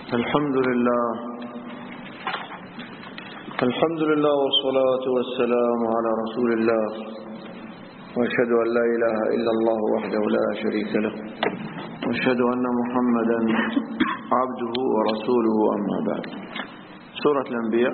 الحمد لله والصلاة والسلام على رسول الله، وأشهد أن لا إله إلا الله وحده لا شريك له، وأشهد أن محمدا عبده ورسوله، أما بعد. سورة الأنبياء.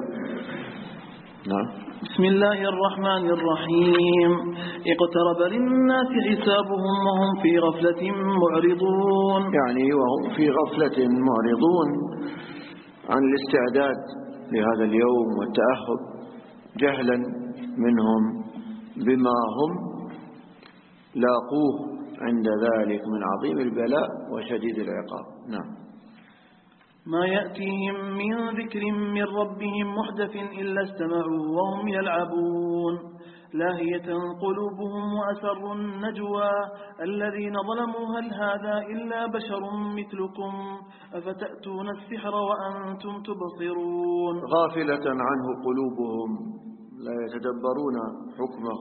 نعم. بسم الله الرحمن الرحيم. اقترب للناس حسابهم وهم في غفلة معرضون، يعني وهم في غفلة معرضون عن الاستعداد لهذا اليوم والتأهب، جهلا منهم بما هم لاقوه عند ذلك من عظيم البلاء وشديد العقاب. نعم. ما يأتيهم من ذكر من ربهم محدث إلا استمعوا وهم يلعبون، لاهية قلوبهم وأسروا النجوى الذين ظلموا هل هذا إلا بشر مثلكم أفتأتون السحر وأنتم تبصرون. غافلة عنه قلوبهم، لا يتدبرون حكمه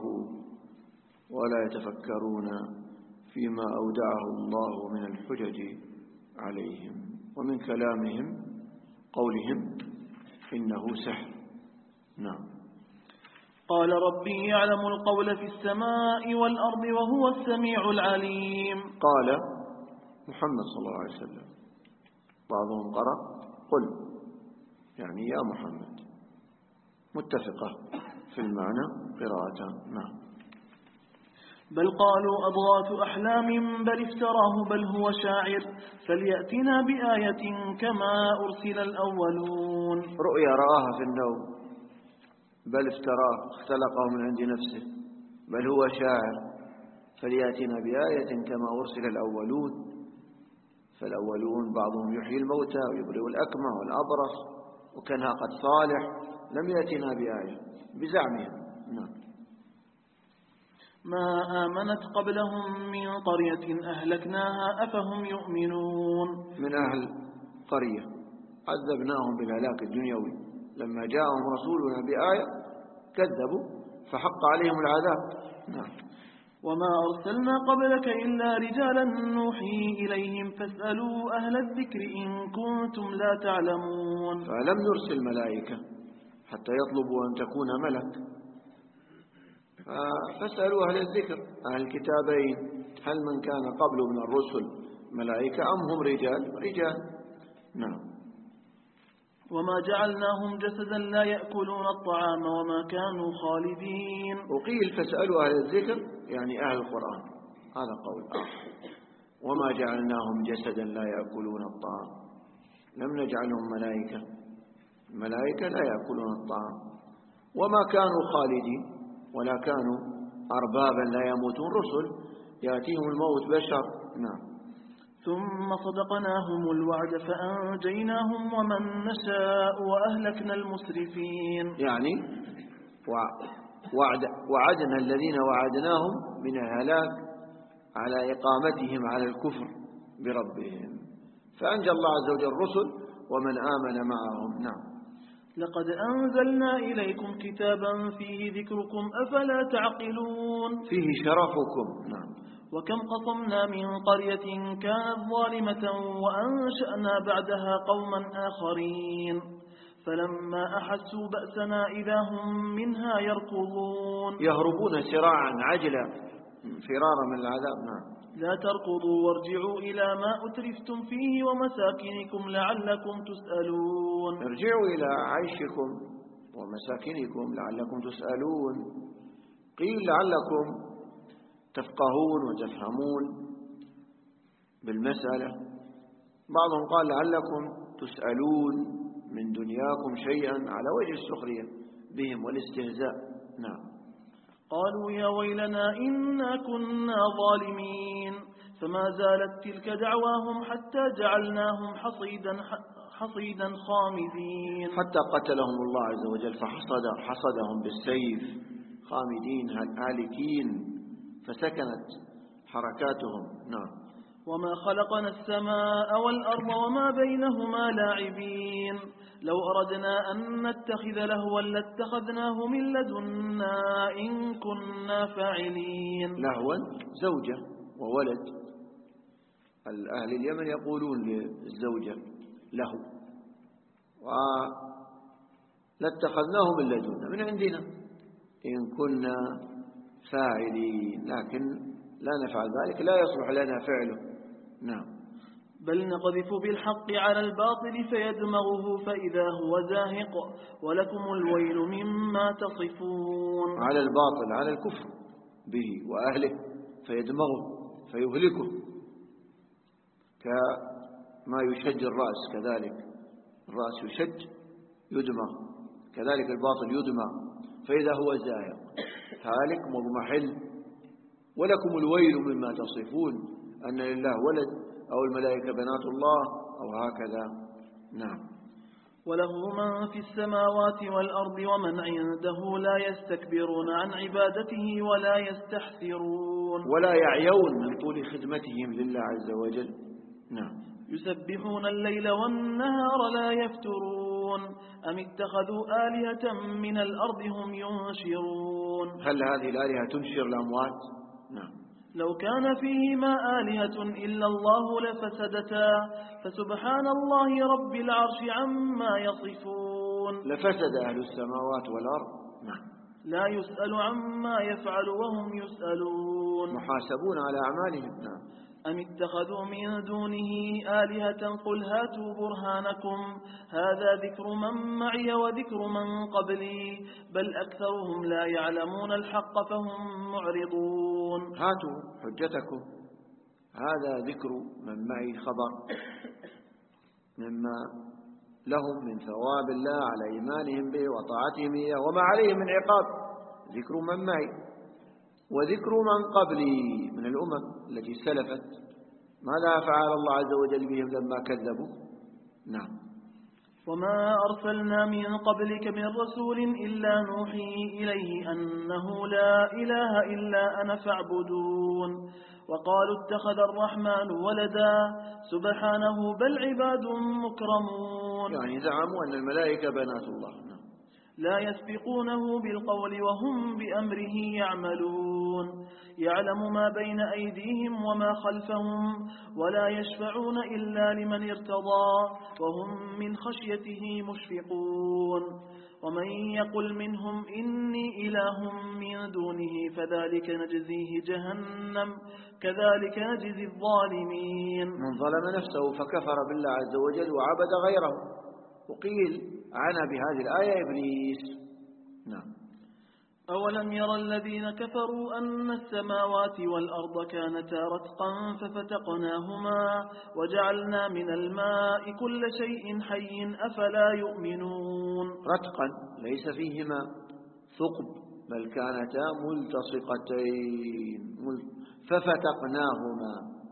ولا يتفكرون فيما أودعه الله من الحجج عليهم، ومن كلامهم قولهم إنه سحر. نعم. قال ربي يعلم القول في السماء والأرض وهو السميع العليم. قال محمد صلى الله عليه وسلم، بعضهم قرأ قل، يعني يا محمد، متفقة في المعنى قراءتان. نعم. بل قالوا أضغاث أحلام بل افتراه بل هو شاعر فليأتنا بآية كما أرسل الأولون. رؤيا رآها في النوم، بل افتراه اختلقه من عند نفسه، بل هو شاعر فليأتنا بآية كما أرسل الأولون. فالأولون بعضهم يحيي الموتى ويبرئ الأكمه والأبرص وكناقة صالح، لم يأتنا بآية بزعمهم. نعم. ما آمنت قبلهم من قرية أهلكناها أفهم يؤمنون. من أهل قرية عذبناهم بالهلاك الدنيوي، لما جاءهم رسولنا بآية كذبوا فحق عليهم العذاب. نعم. وما أرسلنا قبلك إلا رجالا نوحي إليهم فاسألوا أهل الذكر إن كنتم لا تعلمون. فلم نرسل ملائكة حتى يطلبوا أن تكون ملك، فاسألوا أهل الذكر، أهل الكتابين، هل من كان قبل من الرسل ملائكة أم هم رجال. نعم. وما جعلناهم جسدا لا يأكلون الطعام وما كانوا خالدين. وقيل فاسألوا أهل الذكر يعني أهل القرآن، هذا قول آخر. وما جعلناهم جسدا لا يأكلون الطعام، لم نجعلهم ملائكة لا يأكلون الطعام. وما كانوا خالدين، ولا كانوا أربابا لا يموتون، رسل يأتيهم الموت بشر. نعم. ثم صدقناهم الوعد فأنجيناهم ومن نشاء وأهلكنا المسرفين. يعني وعدنا الذين وعدناهم من الهلاك على إقامتهم على الكفر بربهم، فأنجى الله عز وجل الرسل ومن آمن معهم. نعم. لقد أنزلنا إليكم كتابا فيه ذكركم أفلا تعقلون. فيه شرفكم. نعم. وكم قصمنا من قرية كانت ظالمة وأنشأنا بعدها قوما آخرين فلما أحسوا بأسنا إذا هم منها يركضون. يهربون سراعا عجلا فرارا من العذاب. نعم. لا تركضوا وارجعوا إلى ما أترفتم فيه ومساكنكم لعلكم تسألون. ارجعوا إلى عيشكم ومساكنكم لعلكم تسألون. قيل لعلكم تفقهون وتفهمون بالمسألة، بعضهم قال لعلكم تسألون من دنياكم شيئا على وجه السخرية بهم والاستهزاء. نعم. قالوا يا ويلنا إنا كنا ظالمين فما زالت تلك دعواهم حتى جعلناهم حصيدا خامدين. حتى قتلهم الله عز وجل فحصدهم بالسيف خامدين هالكين، فسكنت حركاتهم. نعم. وما خلقنا السماء والأرض وما بينهما لاعبين لو أردنا أن نتخذ لهوا لاتخذناه من لدنا إن كنا فاعلين. لهوا زوجة وولد، الأهل اليمن يقولون للزوجة له، ولاتخذناه من لدنا من عندنا إن كنا فاعلين، لكن لا نفعل ذلك، لا يصلح لنا فعله. نعم. بل نقذف بالحق على الباطل فيدمغه فإذا هو زاهق ولكم الويل مما تصفون. على الباطل، على الكفر به وأهله، فيدمغه فيهلكه، كما يشج الرأس، كذلك الرأس يشج يدمغ، كذلك الباطل يدمغ فإذا هو زاهق هالك مضمحل. ولكم الويل مما تصفون، أن لله ولد أو الملائكة بنات الله أو هكذا. نعم. وله من في السماوات والأرض ومن عنده لا يستكبرون عن عبادته ولا يستحسرون، ولا يعيون من طول خدمتهم لله عز وجل. نعم. يسبحون الليل والنهار لا يفترون، أم اتخذوا آلهة من الأرض هم ينشرون. هل هذه الآلهة تنشر الأموات؟ نعم. لو كان فيهما آلهة إلا الله لفسدتا فسبحان الله رب العرش عما يصفون. لفسد أهل السماوات والأرض. نعم. لا يسأل عما يفعل وهم يسألون، محاسبون على أعمالهم. نعم. أم اتخذوا من دونه آلهة قل هاتوا برهانكم هذا ذكر من معي وذكر من قبلي بل أكثرهم لا يعلمون الحق فهم معرضون. هاتوا حجتكم، هذا ذكر من معي خبر مما لهم من ثواب الله على إيمانهم به وطاعتهم إياه وما عليهم من عقاب. ذكر من معي وذكر من قبلي من الأمم التي سلفت، ماذا فعل الله عز وجل بهم لما كذبوا؟ نعم. وما أرسلنا من قبلك من رسول إلا نوحي إليه أنه لا إله إلا أنا فاعبدون، وقالوا اتخذ الرحمن ولدا سبحانه بل عباد مكرمون. يعني زعموا أن الملائكة بنات الله. لا يسبقونه بالقول وهم بأمره يعملون، يعلم ما بين أيديهم وما خلفهم ولا يشفعون إلا لمن ارتضى وهم من خشيته مشفقون. ومن يقل منهم إني إله من دونه فذلك نجزيه جهنم كذلك نجزي الظالمين. من ظلم نفسه فكفر بالله عز وجل وعبد غيره. وقيل عنا بهذه الآية إبليس. نعم. أولم يرى الذين كفروا أن السماوات والأرض كانتا رتقا ففتقناهما وجعلنا من الماء كل شيء حي أفلا يؤمنون. رتقا ليس فيهما ثقب بل كانتا ملتصقتين، ففتقناهما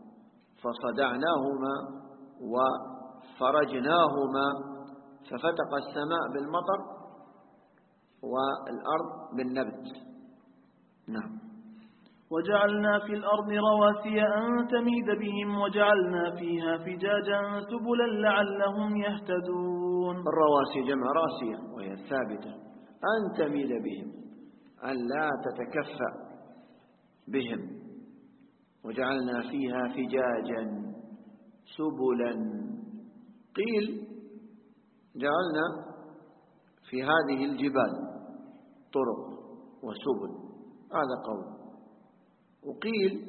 فصدعناهما وفرجناهما، ففتق السماء بالمطر والأرض بالنبت. نعم. وجعلنا في الأرض رواسي أن تميد بهم وجعلنا فيها فجاجا سبلا لعلهم يهتدون. الرواسي جمع راسية وهي الثابتة، أن تميد بهم، أن لا تتكفأ بهم. وجعلنا فيها فجاجا سبلا، قيل جعلنا في هذه الجبال طرق وسبل، هذا قول. وقيل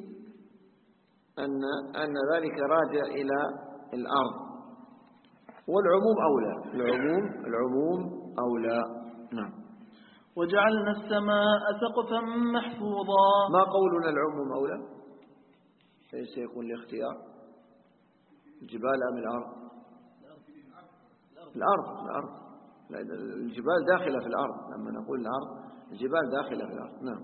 أن ذلك راجع إلى الأرض، والعموم أولى، العموم أولى. نعم. وجعلنا السماء سقفا محفوظا. ما قولنا العموم أولى؟ سيكون الاختيار الجبال أم الأرض؟ الأرض. الجبال داخلة في الأرض، لما نقول الأرض الجبال داخلة في الأرض. نعم.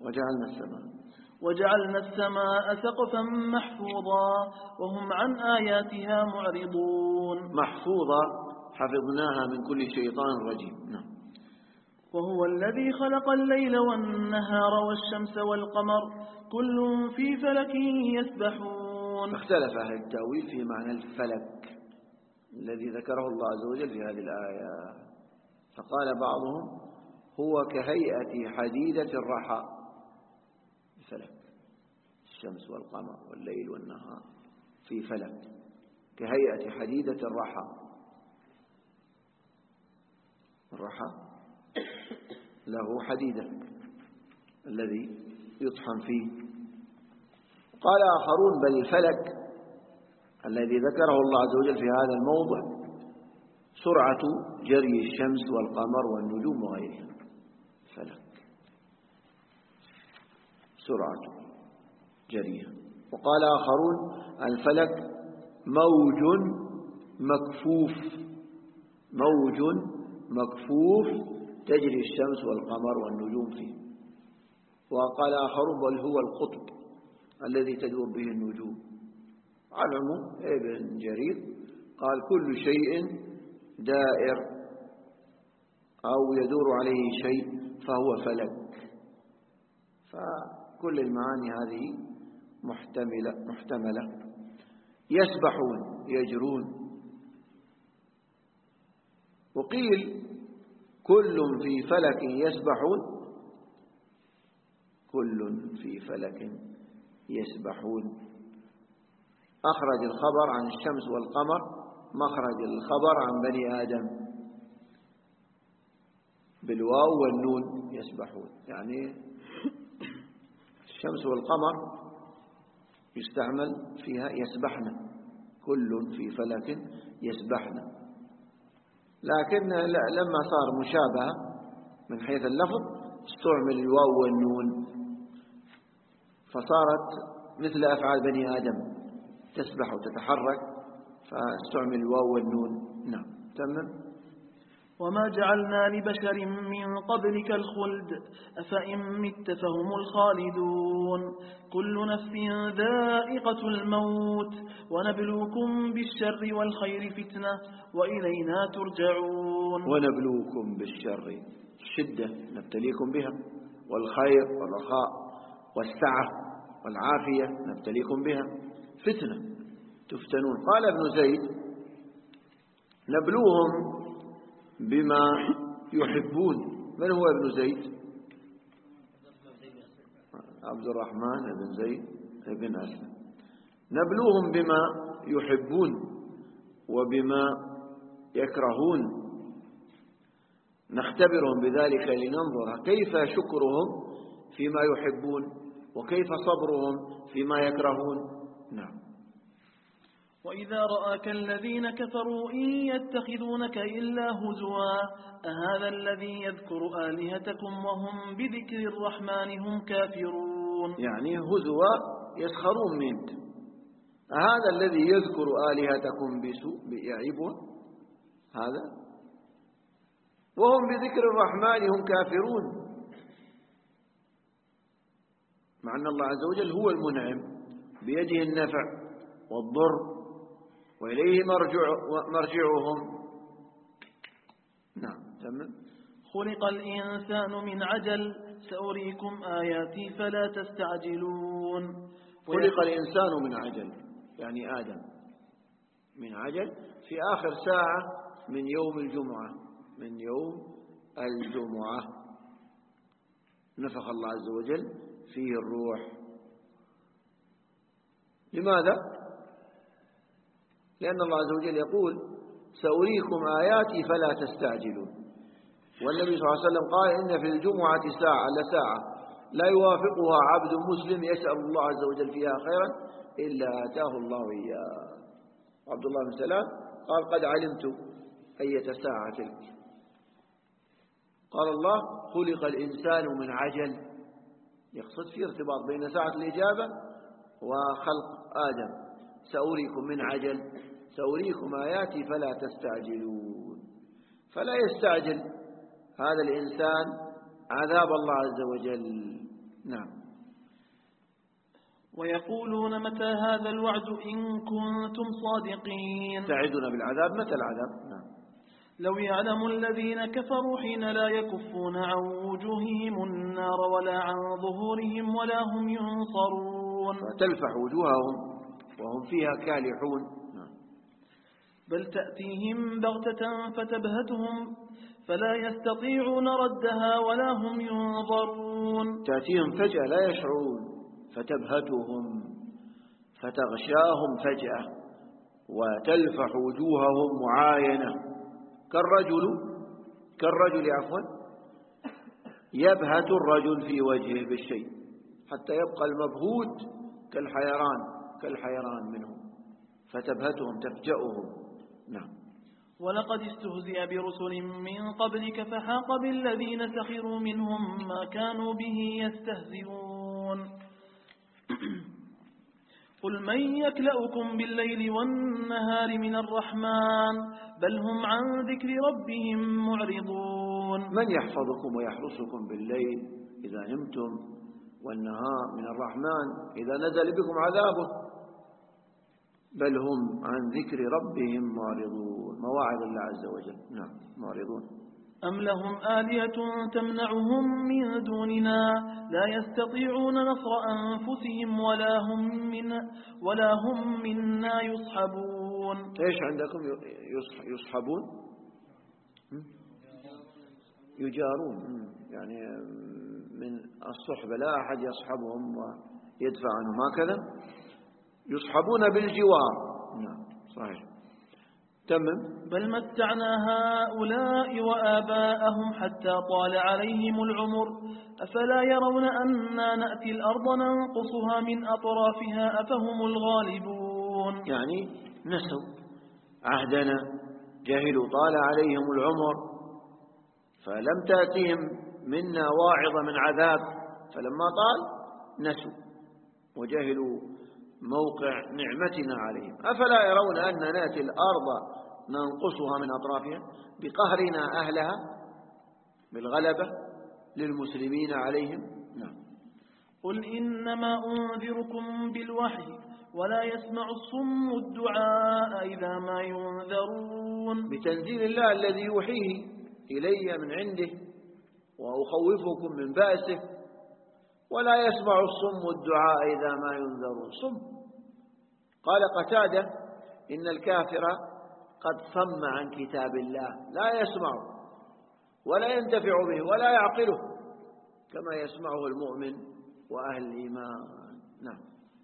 وجعلنا السماء سقفا محفوظا وهم عن آياتها معرضون. محفوظة حفظناها من كل شيطان رجيم. نعم. وهو الذي خلق الليل والنهار والشمس والقمر كل في فلك يسبحون. اختلف أهل التأويل في معنى الفلك الذي ذكره الله عز وجل في هذه الآية، فقال بعضهم هو كهيئة حديدة الرحى، فلك الشمس والقمر والليل والنهار في فلك كهيئة حديدة الرحى. الرحى له حديدة الذي يطحن فيه. قال آخرون بل الفلك الذي ذكره الله عز وجل في هذا الموضع سرعة جري الشمس والقمر والنجوم وغيرها. فلك سرعة جريها. وقال آخرون الفلك موج مكفوف، موج مكفوف تجري الشمس والقمر والنجوم فيه. وقال آخرون بل هو القطب الذي تدور به النجوم. على العموم ابن جرير قال كل شيء دائر أو يدور عليه شيء فهو فلك. فكل المعاني هذه محتملة. يسبحون يجرون. وقيل كل في فلك يسبحون، كل في فلك يسبحون. أخرج الخبر عن الشمس والقمر مخرج الخبر عن بني آدم بالواو والنون يسبحون، يعني الشمس والقمر يستعمل فيها يسبحن، كل في فلك يسبحن. لكن لما صار مشابهة من حيث اللفظ استعمل الواو والنون فصارت مثل أفعال بني آدم تسبح وتتحرك، فاستعمل الواو والنون. نعم تمام. وما جعلنا لبشر من قبلك الخلد أفإن مت فهم الخالدون كل نفس ذائقة الموت ونبلوكم بالشر والخير فتنة وإلينا ترجعون. ونبلوكم بالشر الشدة نبتليكم بها، والخير والرخاء والسعة والعافية نبتليكم بها، فتنة تفتنون. قال ابن زيد نبلوهم بما يحبون. من هو ابن زيد؟ عبد الرحمن بن زيد بن أسلم. نبلوهم بما يحبون وبما يكرهون، نختبرهم بذلك لننظر كيف شكرهم فيما يحبون وكيف صبرهم فيما يكرهون. نعم. وإذا رآك الذين كفروا إن يتخذونك إلا هزوا أهذا الذي يذكر آلهتكم وهم بذكر الرحمن هم كافرون. يعني هزوا يسخرون منك، أهذا الذي يذكر آلهتكم بسوء يعيبون هذا وهم بذكر الرحمن هم كافرون، مع أن الله عز وجل هو المنعم بيده النفع والضر وإليه مرجعهم. نعم تمام. خلق الإنسان من عجل سأريكم آياتي فلا تستعجلون. خلق الإنسان من عجل يعني آدم من عجل في آخر ساعة من يوم الجمعة، من يوم الجمعة نفخ الله عز وجل فيه الروح. لماذا؟ لأن الله عز وجل يقول سأريكم آياتي فلا تستعجلون، والنبي صلى الله عليه وسلم قال إن في الجمعة ساعة لساعة لا يوافقها عبد مسلم يسأل الله عز وجل فيها خيرا إلا آتاه الله إياه. عبد الله بن سلام قال قد علمت أية ساعة تلك. قال الله خلق الإنسان من عجل، يقصد في ارتباط بين ساعة الإجابة وخلق آدم. سأريكم من عجل سأريكم آياتي فلا تستعجلون، فلا يستعجل هذا الإنسان عذاب الله عز وجل. نعم. ويقولون متى هذا الوعد إن كنتم صادقين. تعدنا بالعذاب، متى العذاب؟ نعم. لو يعلم الذين كفروا حين لا يكفون عن وجوههم النار ولا عن ظهورهم ولا هم ينصرون. فتلفح وجوههم وهم فيها كالحون. بل تأتيهم بغتة فتبهتهم فلا يستطيعون ردها ولا هم ينظرون. تأتيهم فجأة لا يشعرون، فتبهتهم فتغشاهم فجأة وتلفح وجوههم معاينة كالرجل كالرجل عفوا يبهت الرجل في وجهه بالشيء حتى يبقى المبهوت كالحيران منهم، فتبهتهم تفجأهم. نعم. ولقد استهزئ برسل من قبلك فحاق بالذين سخروا منهم ما كانوا به يستهزئون. قل من يكلؤكم بالليل والنهار من الرحمن بل هم عن ذكر ربهم معرضون. من يحفظكم ويحرسكم بالليل إذا نمتم والنهار من الرحمن إذا نزل بكم عذابه؟ بل هم عن ذكر ربهم معرضون، مواعظ الله عز وجل. نعم معرضون. أم لهم آلهة تمنعهم من دوننا لا يستطيعون نصر أنفسهم ولا هم منا يصحبون. إيش عندكم يصحبون؟ يجارون، يعني من الصحبة لا أحد يصحبهم ويدفع عنهم، هكذا يصحبون بالجوار. نعم صحيح. تمم. بل متعنا هؤلاء وآباءهم حتى طال عليهم العمر أفلا يرون أنا نأتي الأرض ننقصها من أطرافها أفهم الغالبون. يعني نسوا عهدنا، جهلوا، طال عليهم العمر فلم تأتيهم منا واعظة من عذاب، فلما طال نسوا وجهلوا موقع نعمتنا عليهم. أفلا يرون أن نأتي الأرض ننقصها من أطرافها بقهرنا أهلها بالغلبة للمسلمين عليهم. نعم. قل إنما أنذركم بالوحي ولا يسمع الصم الدعاء إذا ما ينذرون. بتنزيل الله الذي يوحيه إلي من عنده وأخوفكم من بأسه. ولا يسمع الصم الدعاء إذا ما ينذرون. صم. قال قتادة إن الكافر قد صم عن كتاب الله، لا يسمع ولا ينتفع به ولا يعقله كما يسمعه المؤمن وأهل الإيمان. نعم.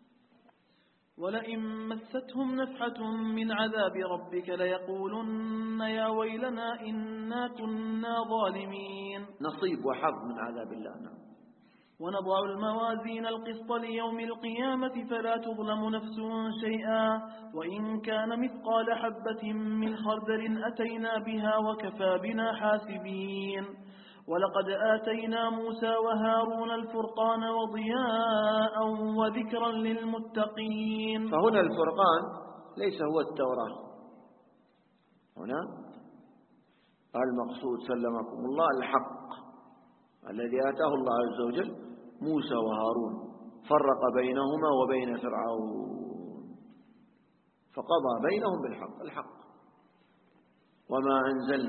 ولئن مستهم نفحة من عذاب ربك ليقولن يا ويلنا إنا كنا ظالمين. نصيب وحظ من عذاب الله. نعم. ونضع الموازين القسط ليوم القيامة فلا تظلم نفس شيئا وإن كان مثقال حبة من خردل أتينا بها وكفى بنا حاسبين. ولقد آتينا موسى وهارون الفرقان وضياء وذكرا للمتقين. فهنا الفرقان ليس هو التوراة، هنا المقصود سلمكم الله الحق الذي آتاه الله عز وجل موسى وهارون، فرق بينهما وبين فرعون فقضى بينهم بالحق. وما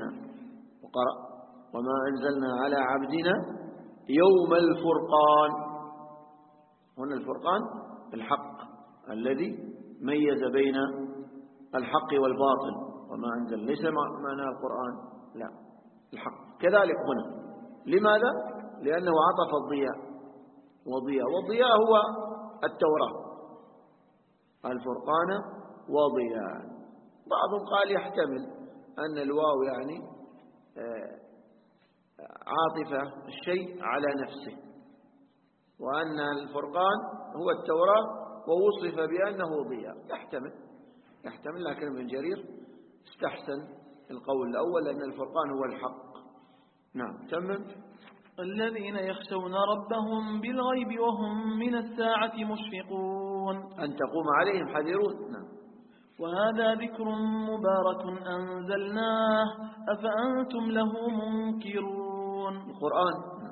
أنزلنا على عبدنا يوم الفرقان. هنا الفرقان الحق الذي ميز بين الحق والباطل. وما أنزل ليس معنى القرآن، لا الحق. كذلك هنا لماذا؟ لأنه عطف الضياء، والضياء هو التوراة. الفرقان وضياء. بعضهم قال يحتمل أن الواو يعني عاطفة الشيء على نفسه، وأن الفرقان هو التوراة ووصف بأنه ضياء. يحتمل لكن ابن جرير استحسن القول الأول لأن الفرقان هو الحق. نعم. تمام. الذين يخشون ربهم بالغيب وهم من الساعة مشفقون أن تقوم عليهم حذرون. نعم. وهذا ذكر مبارك أنزلناه أفأنتم له منكرون. القرآن.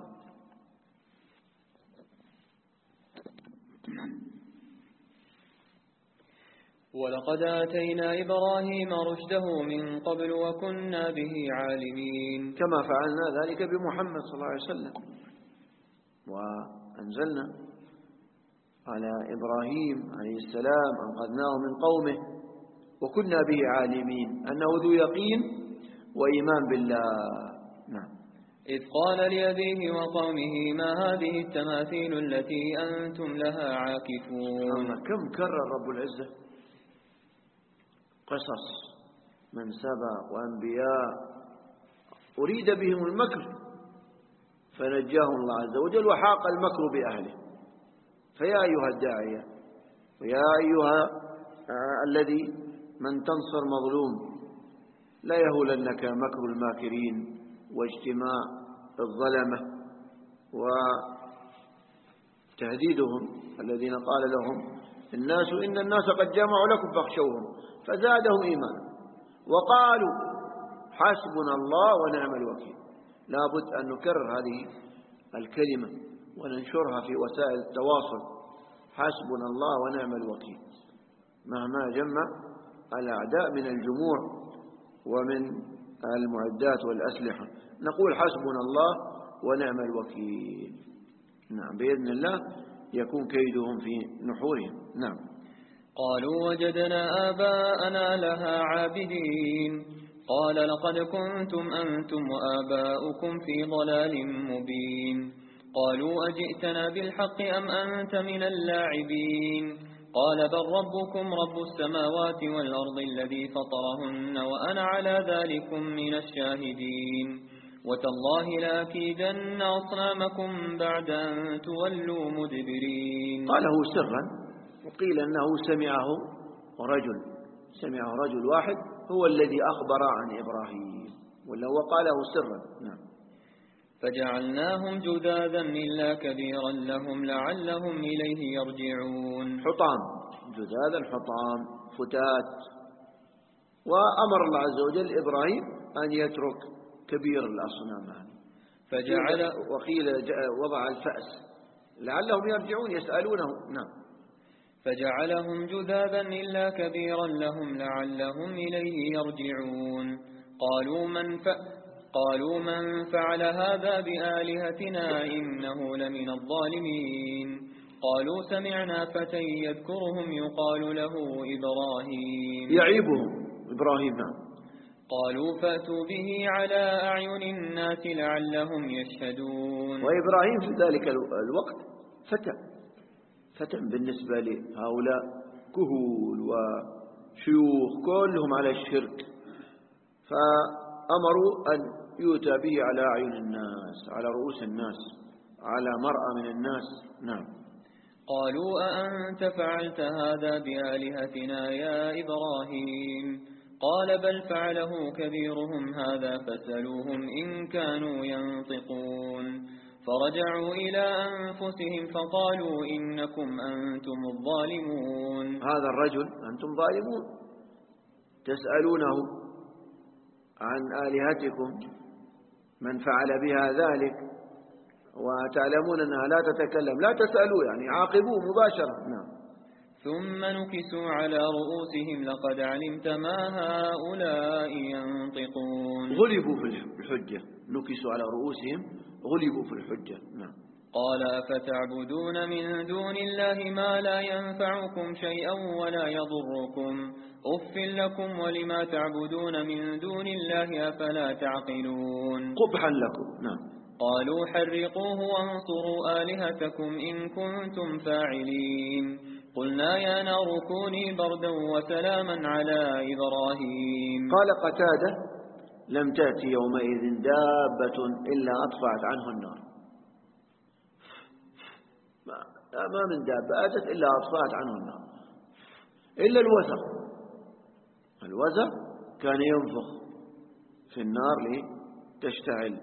ولقد آتينا إبراهيم رشده من قبل وكنا به عالمين. كما فعلنا ذلك بمحمد صلى الله عليه وسلم. وأنزلنا على إبراهيم عليه السلام أنقذناه من قومه وكنا به عالمين أنه ذو يقين وإيمان بالله. نعم. إذ قال لأبيه وقومه ما هذه التماثيل التي أنتم لها عاكفون. كم كرر رب العزة قصص من سبأ وأنبياء أريد بهم المكر فنجاهم الله عز وجل وحاق المكر بأهله. فيا أيها الداعية ويا أيها الذي من تنصر مظلوم، لا يهولنك مكر الماكرين واجتماع الظلمة وتهديدهم الذين قال لهم إن الناس قد جمعوا لكم فاخشوهم فزادهم إيمانا وقالوا حسبنا الله ونعم الوكيل. لا بد أن نكرر هذه الكلمة وننشرها في وسائل التواصل، حسبنا الله ونعم الوكيل، مهما جمع الأعداء من الجموع ومن المعدات والأسلحة نقول حسبنا الله ونعم الوكيل. نعم، بإذن الله يكون كيدهم في نحورهم. نعم. قالوا وجدنا آباءنا لها عابدين قال لقد كنتم أنتم وآباؤكم في ضلال مبين. قالوا أجئتنا بالحق أم أنت من اللاعبين قال بل ربكم رب السماوات والأرض الذي فطرهن وأنا على ذلكم من الشاهدين وتالله لأكيدن أصنامكم بعد أن تولوا مدبرين. قاله سرا، وقيل أنه سمعه رجل واحد هو الذي أخبر عن إبراهيم، ولا وقاله سرا. نعم. فجعلناهم جذاذا إلا كبيرا لهم لعلهم إليه يرجعون. حطام، جذاذا حطام فتات. وأمر الله عز وجل إبراهيم أن يترك كبير الأصنام، وقيل وضع الفأس لعلهم يرجعون يسألونه. نعم. فجعلهم جذاذا إلا كبيرا لهم لعلهم إليه يرجعون. قالوا من فعل هذا بآلهتنا إنه لمن الظالمين. قالوا سمعنا فتى يذكرهم يقال له إبراهيم يعيبهم إبراهيم. قالوا فأتوا به على أعين الناس لعلهم يشهدون. وإبراهيم في ذلك الوقت فتى بالنسبة لهؤلاء كهول وشيوخ كلهم على الشرك، فأمروا أن يؤتى به على أعين الناس، على رؤوس الناس، على مرأى من الناس. نعم. قالوا أأنت فعلت هذا بآلهتنا يا إبراهيم قال بل فعله كبيرهم هذا فاسألوهم إن كانوا ينطقون. فرجعوا إلى أنفسهم فقالوا إنكم أنتم الظالمون. هذا الرجل أنتم ظالمون، تسألونه عن آلهتكم من فعل بها ذلك وتعلمون أنها لا تتكلم، لا تسألوا يعني عاقبوه مباشرة. نعم. ثم نكسوا على رؤوسهم لقد علمت ما هؤلاء ينطقون. غلبوا في الحجة، نكسوا على رؤوسهم غلبوا في الحجة. نعم. قال أفتعبدون من دون الله ما لا ينفعكم شيئا ولا يضركم أف لكم ولما تعبدون من دون الله أفلا تعقلون. قبحا لكم. نعم. قالوا حرقوه وانصروا آلهتكم إن كنتم فاعلين. قلنا يا نار كوني بردا وسلاما على إبراهيم. قال قتادة لم تأتي يومئذ دابة إلا أطفأت عنه النار. ما من دابة أتت إلا أطفأت عنه النار إلا الوزغ كان ينفخ في النار لتشتعل،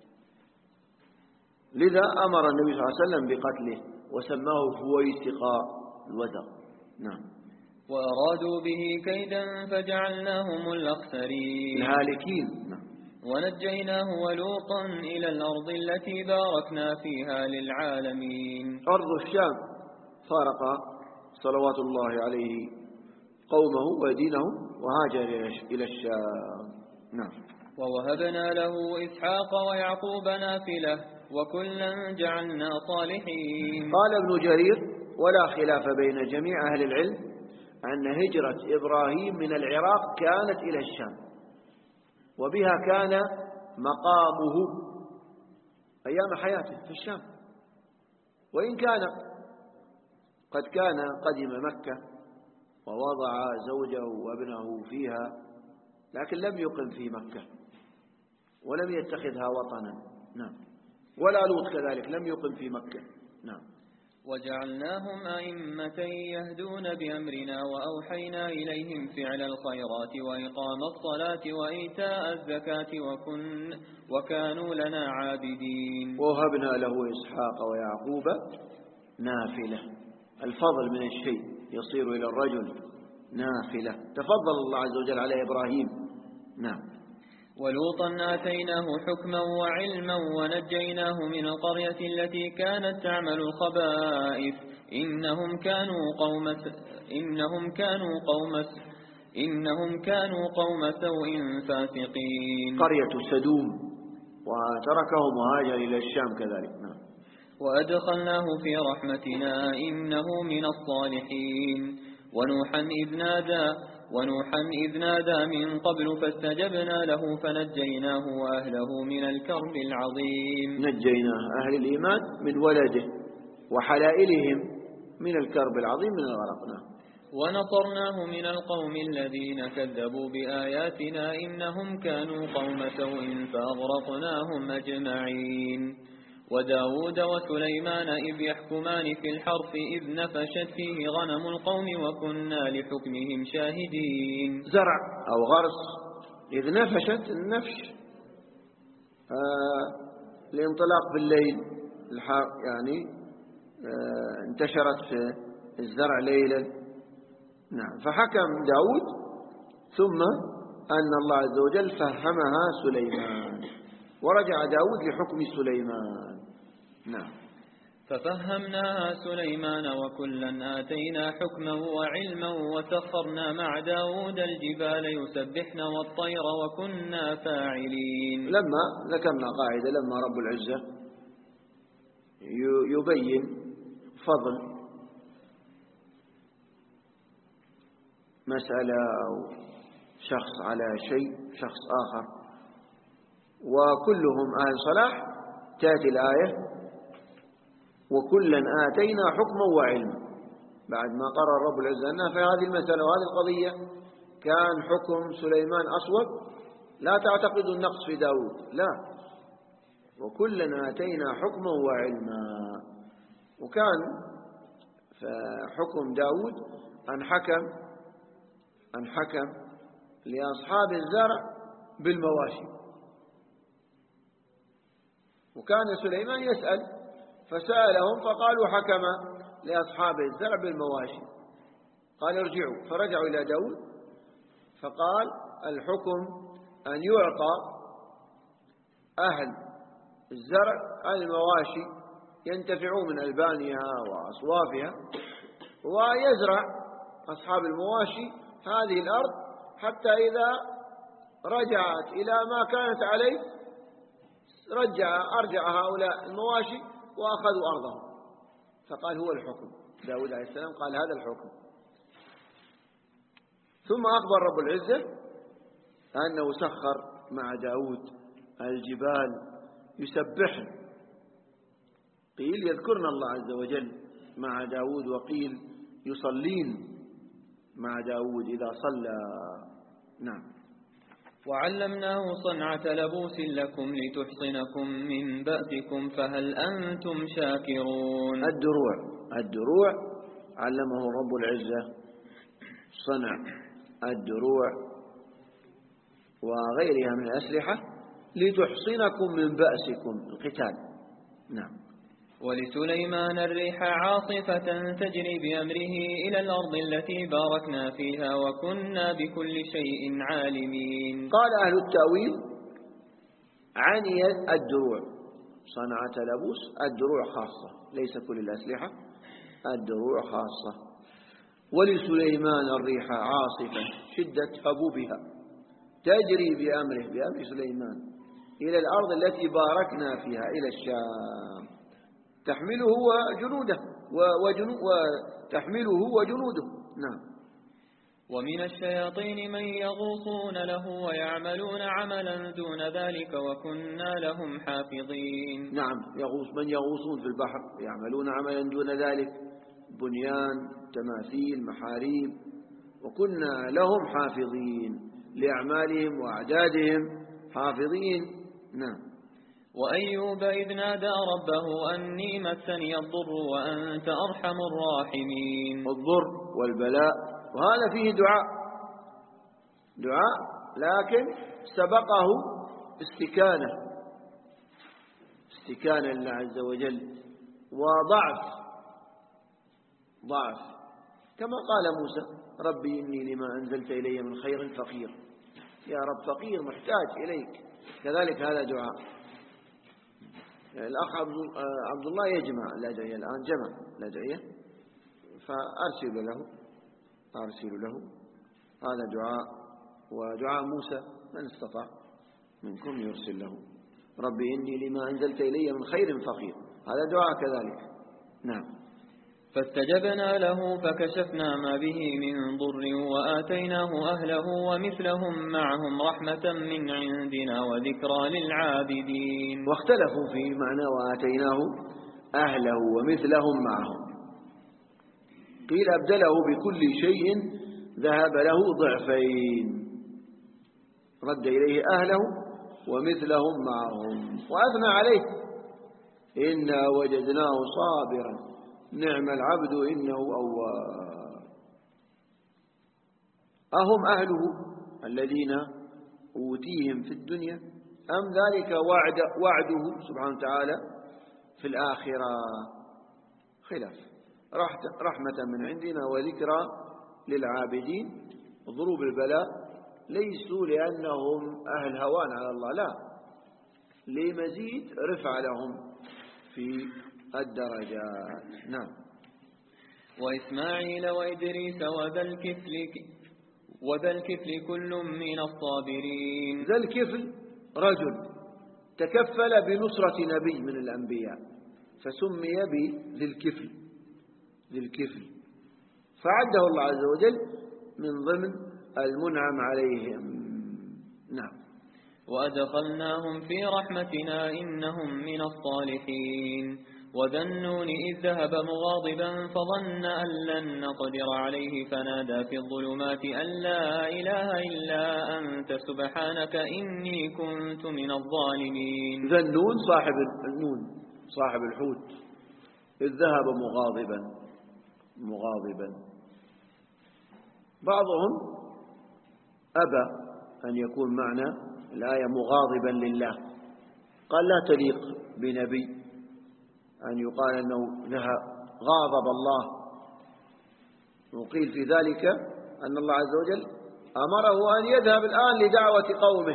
لذا أمر النبي صلى الله عليه وسلم بقتله وسماه فويسقا الوزغ. نعم. وأرادوا به كيدا فجعلناهم الأخسرين الهالكين. نعم. ونجيناه ولوطا إلى الأرض التي باركنا فيها للعالمين. أرض الشام فارق صلوات الله عليه قومه ودينه وهاجر إلى الشام. نعم. ووهبنا له إسحاق ويعقوب نافلة وكلا جعلنا صالحين. قال ابن جرير ولا خلاف بين جميع أهل العلم أن هجرة إبراهيم من العراق كانت إلى الشام، وبها كان مقامه أيام حياته في الشام، وإن كان قد كان قدم مكة ووضع زوجه وابنه فيها، لكن لم يقم في مكة، ولم يتخذها وطنا. نعم. ولا لوط كذلك لم يقم في مكة. نعم. وجعلناهم أئمة يهدون بأمرنا وأوحينا إليهم فعل الخيرات وإقام الصلاة وإيتاء الزكاة وكانوا لنا عابدين. ووهبنا له إسحاق ويعقوب نافلة. الفضل من الشيء يصير إلى الرجل نافلة. تفضل الله عز وجل على إبراهيم. نعم. ولوطا آتيناه حكما وعلما ونجيناه من القرية التي كانت تعمل الخبائث إنهم كانوا قوم سوء فاسقين. قرية سدوم، وتركهم وهاجر إلى الشام كذلك. نعم. وأدخلناه في رحمتنا إنه من الصالحين. ونوحا إذ نادى من قبل فاستجبنا له فنجيناه وأهله من الكرب العظيم. نجيناه أهل الإيمان من ولده وحلائلهم من الكرب العظيم من الغرق. ونصرناه من القوم الذين كذبوا بآياتنا إنهم كانوا قوم سوء فأغرقناهم أجمعين. وداود وسليمان إذ يحكمان في الحرث إذ نفشت فيه غنم القوم وكنا لحكمهم شاهدين. زرع أو غرس، إذ نفشت النفش الانطلاق بالليل، يعني انتشرت في الزرع ليلا. نعم. فحكم داود ثم أن الله عز وجل فهمها سليمان ورجع داود لحكم سليمان. نعم. ففهمناها سليمان وكلا آتينا حكما وعلما وسخرنا مع داود الجبال يسبحن والطير وكنا فاعلين. لما ذكرنا قاعدة، لما رب العزة يبين فضل مسألة أو شخص على شيء شخص آخر وكلهم أهل صلاح، تأتي الآية وكلا آتينا حكما وعلما. بعد ما قرر رب العزة أنها في هذه المسألة وهذه القضية كان حكم سليمان أصوب، لا تعتقدوا النقص في داود، لا، وكلا آتينا حكما وعلما. وكان حكم داود أن حكم لأصحاب الزرع بالمواشي، وكان سليمان يسأل فسألهم فقالوا حكم لأصحاب الزرع بالمواشي. قال ارجعوا، فرجعوا إلى داود فقال الحكم أن يعطى أهل الزرع المواشي ينتفعوا من ألبانها وأصوافها، ويزرع أصحاب المواشي هذه الأرض حتى إذا رجعت إلى ما كانت عليه أرجع هؤلاء المواشي وأخذوا أرضهم. فقال هو الحكم. داود عليه السلام قال هذا الحكم. ثم أخبر رب العزة أنه سخر مع داود الجبال يسبحن، قيل يذكرن الله عز وجل مع داود، وقيل يصلين مع داود إذا صلى. نعم. وعلمناه صنعة لبوس لكم لتحصنكم من بأسكم فهل أنتم شاكرون. الدروع علمه رب العزة صنع الدروع وغيرها من الأسلحة لتحصنكم من بأسكم القتال. نعم. ولسليمان الريح عاصفة تجري بأمره إلى الأرض التي باركنا فيها وكنا بكل شيء عالمين. قال أهل التأويل عني الدروع صنعة لبوس، الدروع خاصة، ليس كل الأسلحة، الدروع خاصة. ولسليمان الريح عاصفة شدة هبوبها تجري بأمر سليمان إلى الأرض التي باركنا فيها إلى الشام، تحمله وجنوده. نعم. ومن الشياطين من يغوصون له ويعملون عملا دون ذلك وكنا لهم حافظين. نعم. من يغوصون في البحر يعملون عملا دون ذلك، بنيان، تماثيل، محاريب، وكنا لهم حافظين لأعمالهم وأعدادهم حافظين نعم. وأيوب إذ نادى ربه أني مسني الضر وأنت أرحم الراحمين. الضر والبلاء، وهذا فيه دعاء لكن سبقه استكانة لله عز وجل وضعف كما قال موسى ربي إني لما أنزلت إلي من خير فقير، يا رب فقير محتاج إليك. كذلك هذا دعاء. الأخ عبد الله يجمع الأدعية الآن، جمع الأدعية فأرسل له هذا دعاء. ودعاء موسى من استطاع منكم يرسل له ربي إني لما أنزلت إلي من خير فقير، هذا دعاء كذلك. نعم. فاستجبنا له فكشفنا ما به من ضر وآتيناه أهله ومثلهم معهم رحمة من عندنا وذكرى للعابدين. واختلفوا في معنى وآتيناه أهله ومثلهم معهم، قيل أبدله بكل شيء ذهب له ضعفين، رد إليه أهله ومثلهم معهم وأثنى عليه إنا وجدناه صابرا نعم العبد إنه أواب. أهم أهله الذين أوتيهم في الدنيا أم ذلك وعده سبحانه وتعالى في الآخرة؟ خلاف. رحمة من عندنا وذكرى للعابدين. ضروب البلاء ليسوا لأنهم أهل هوان على الله، لا، لمزيد رفع لهم في الدرجات. نعم. وإسماعيل وإدريس وذا الكفل كل من الصابرين. ذا الكفل رجل تكفل بنصرة نبي من الأنبياء فسمي بذي الكفل، فعده الله عز وجل من ضمن المنعم عليهم. نعم. وأدخلناهم في رحمتنا إنهم من الصالحين. وذا النون إذ ذهب مغاضبا فظن أن لن نقدر عليه فنادى في الظلمات أن لا إله إلا أنت سبحانك إني كنت من الظالمين. ذا النون صاحب الحوت إذ ذهب مغاضبا. بعضهم أبى أن يكون معنى الآية مغاضبا لله، قال لا تليق بنبي أن يقال أنه غاضب الله. وقيل في ذلك أن الله عز وجل أمره أن يذهب الآن لدعوة قومه،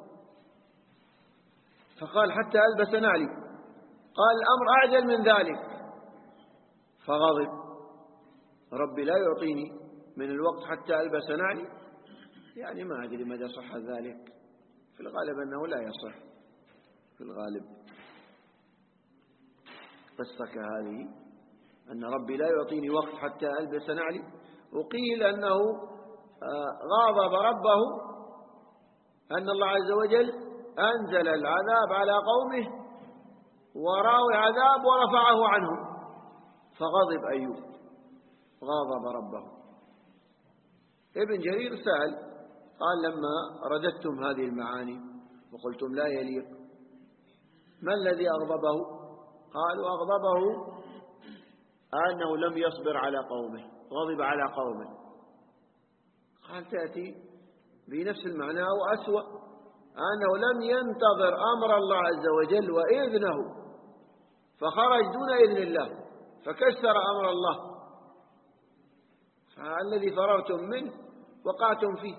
فقال حتى ألبس نعلي، قال الأمر أعجل من ذلك فغضب، ربي لا يعطيني من الوقت حتى ألبس نعلي. يعني ما أدري ماذا صح ذلك، في الغالب أنه لا يصح في الغالب. قصة هذه أن ربي لا يعطيني وقت حتى ألبس نعلي. وقيل أنه غاضب ربه أن الله عز وجل أنزل العذاب على قومه ورأوا العذاب ورفعه عنهم، فغضب أيوب، غاضب ربه. ابن جرير سأل قال لما رددتم هذه المعاني وقلتم لا يليق ما الذي أغضبه؟ قالوا أغضبه أنه لم يصبر على قومه، غضب على قومه. قال تأتي بنفس المعنى وأسوأ، أنه لم ينتظر أمر الله عز وجل وإذنه فخرج دون إذن الله فكسر أمر الله، فالذي فررتم منه وقعتم فيه.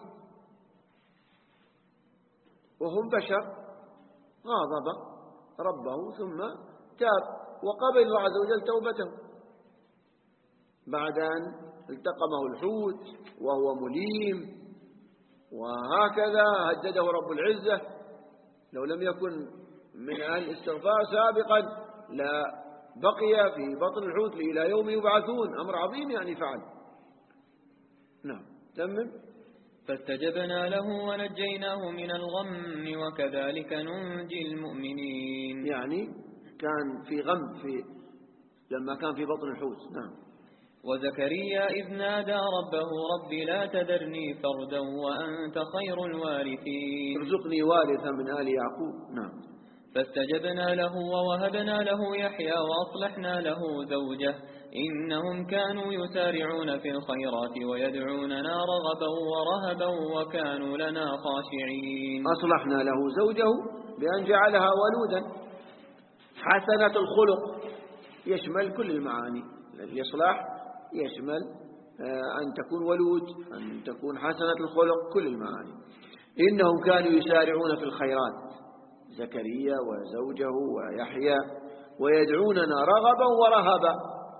وهم بشر، غاضب ربه ثم تاب وقبل الله عز وجل توبته بعد أن التقمه الحوت وهو مليم، وهكذا هدده رب العزة لو لم يكن من أهل الاستغفار سابقا لا بقي في بطن الحوت إلى يوم يبعثون. أمر عظيم يعني فعل. نعم. تمم. فاستجبنا له ونجيناه من الغم وكذلك ننجي المؤمنين. يعني كان في غم لما كان في بطن الحوت. نعم. وزكريا إذ نادى ربه رب لا تذرني فردا وأنت خير الوارثين. ارزقني وارثا من آل يعقوب. نعم. فاستجبنا له ووهبنا له يحيى وأصلحنا له زوجه إنهم كانوا يسارعون في الخيرات ويدعوننا رغبا ورهبا وكانوا لنا خاشعين. أصلحنا له زوجه بأن جعلها ولودا. حسنة الخلق يشمل كل المعاني. الإصلاح يشمل أن تكون ولود، أن تكون حسنة الخلق، كل المعاني. إنهم كانوا يسارعون في الخيرات، زكريا وزوجه ويحيى، ويدعوننا رغبا ورهبا.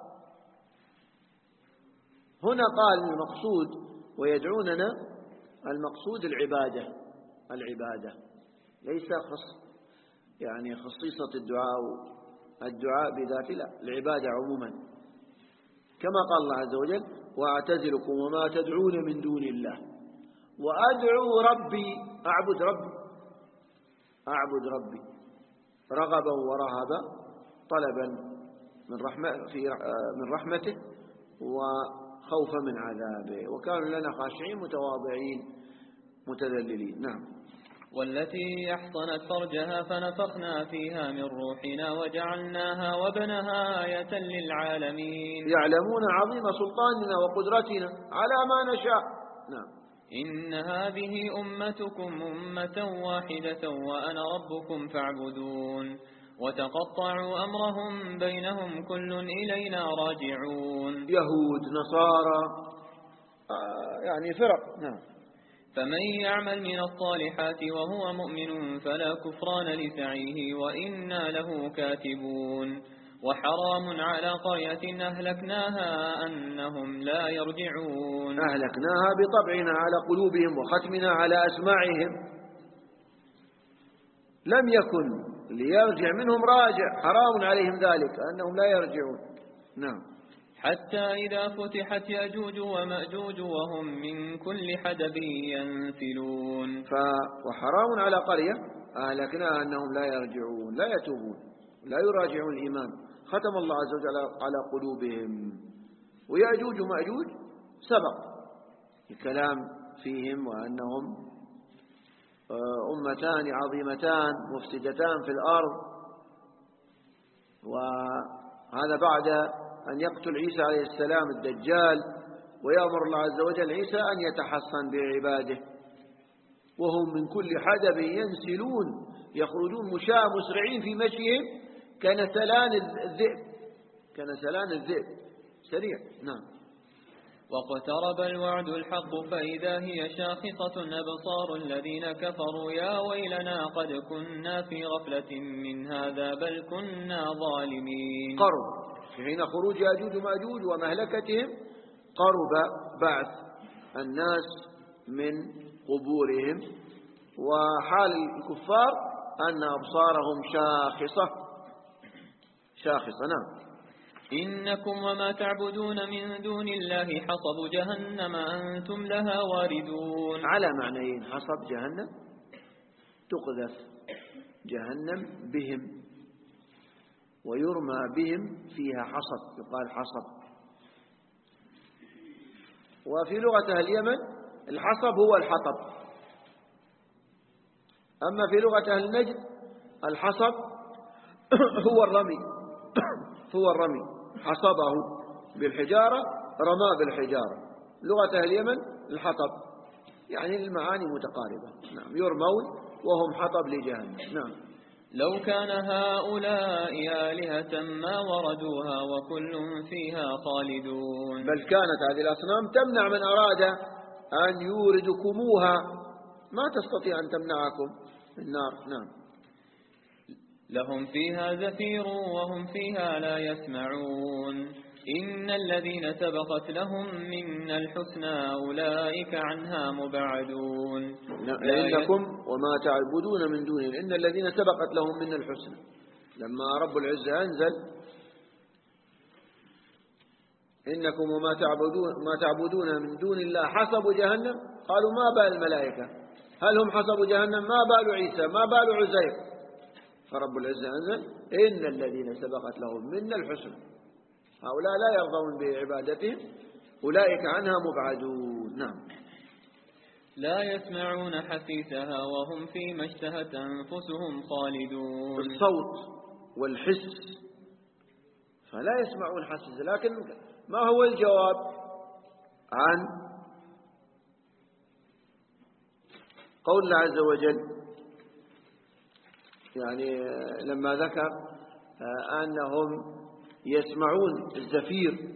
هنا قال المقصود ويدعوننا، المقصود العبادة ليس يعني خصيصة الدعاء بذاته، لا، العبادة عموما، كما قال الله عز وجل: وأعتزلكم وما تدعون من دون الله وأدعو ربي، أعبد ربي رغبا ورهبا، طلبا من رحمته وخوفا من عذابه، وكانوا لنا خاشعين متواضعين متذللين. نعم. والتي أحصنت فرجها فنفخنا فيها من روحنا وجعلناها وابنها آية للعالمين. يعلمون عظيم سلطاننا وقدرتنا على ما نشاء. نعم. إن هذه أمتكم أمة واحدة وأنا ربكم فاعبدون وتقطعوا أمرهم بينهم كل إلينا راجعون. يهود، نصارى، يعني فرق. نعم. فمن يعمل من الصالحات وهو مؤمن فلا كفران لسعيه وإنا له كاتبون. وحرام على قرية أهلكناها أنهم لا يرجعون. أهلكناها بطبعنا على قلوبهم وختمنا على أسماعهم. لم يكن ليرجع منهم راجع، حرام عليهم ذلك أنهم لا يرجعون. نعم. حتى إذا فتحت يأجوج ومأجوج وهم من كل حدب ينسلون. وحرام على قرية أهلكناها أنهم لا يرجعون، لا يتوبون، لا يراجعون الإيمان، ختم الله عز وجل على قلوبهم. ويأجوج ومأجوج سبق الكلام فيهم، وأنهم أمتان عظيمتان مفسدتان في الأرض. وهذا بعد أن يقتل عيسى عليه السلام الدجال، ويأمر الله عز وجل عيسى أن يتحصن بعباده، وهم من كل حدب ينسلون، يخرجون مشاة مسرعين في مشيهم كنسلان الذئب، سريع. نعم. واقترب الوعد الحق فإذا هي شاخصة أبصار الذين كفروا يا ويلنا قد كنا في غفلة من هذا بل كنا ظالمين. قرب حين خروج يأجوج ومأجوج ومهلكتهم، قرب بعث الناس من قبورهم، وحال الكفار أن أبصارهم شاخصة. نعم. إنكم وما تعبدون من دون الله حصب جهنم أنتم لها واردون. على معنيين: حصب جهنم، تقذف جهنم بهم ويرمى بهم فيها حصب، يقال حصب. وفي لغة اليمن الحصب هو الحطب، أما في لغة أهل نجد الحصب هو الرمي، حصبه بالحجارة، رمى بالحجارة. لغة أهل اليمن الحطب، يعني المعاني متقاربة. نعم. يرمون وهم حطب لجهنم. نعم. لو كان هؤلاء آلهة ما وردوها وكل فيها خالدون. بل كانت هذه الأصنام تمنع من أراد أن يوردكموها، ما تستطيع أن تمنعكم النار. نعم. لهم فيها زفير وهم فيها لا يسمعون. إن الذين سبقت لهم من الحسنى أولئك عنها مبعدون. إنكم وما تعبدون من دونه، إن الذين سبقت لهم من الحسنى، لما رب العزة أنزل إنكم وما تعبدون من دون الله حسب جهنم، قالوا ما بال الملائكة، هل هم حسب جهنم؟ ما بال عيسى؟ ما بال عزير؟ فرب العزة أنزل إن الذين سبقت لهم من الحسنى، هؤلاء لا يرضون بعبادتهم، أولئك عنها مبعدون. نعم. لا يسمعون حسيسها وهم فيما اشتهت أنفسهم خالدون. الصوت والحس، فلا يسمعون حسيسها. لكن ما هو الجواب عن قول الله عز وجل؟ يعني لما ذكر أنهم يسمعون الزفير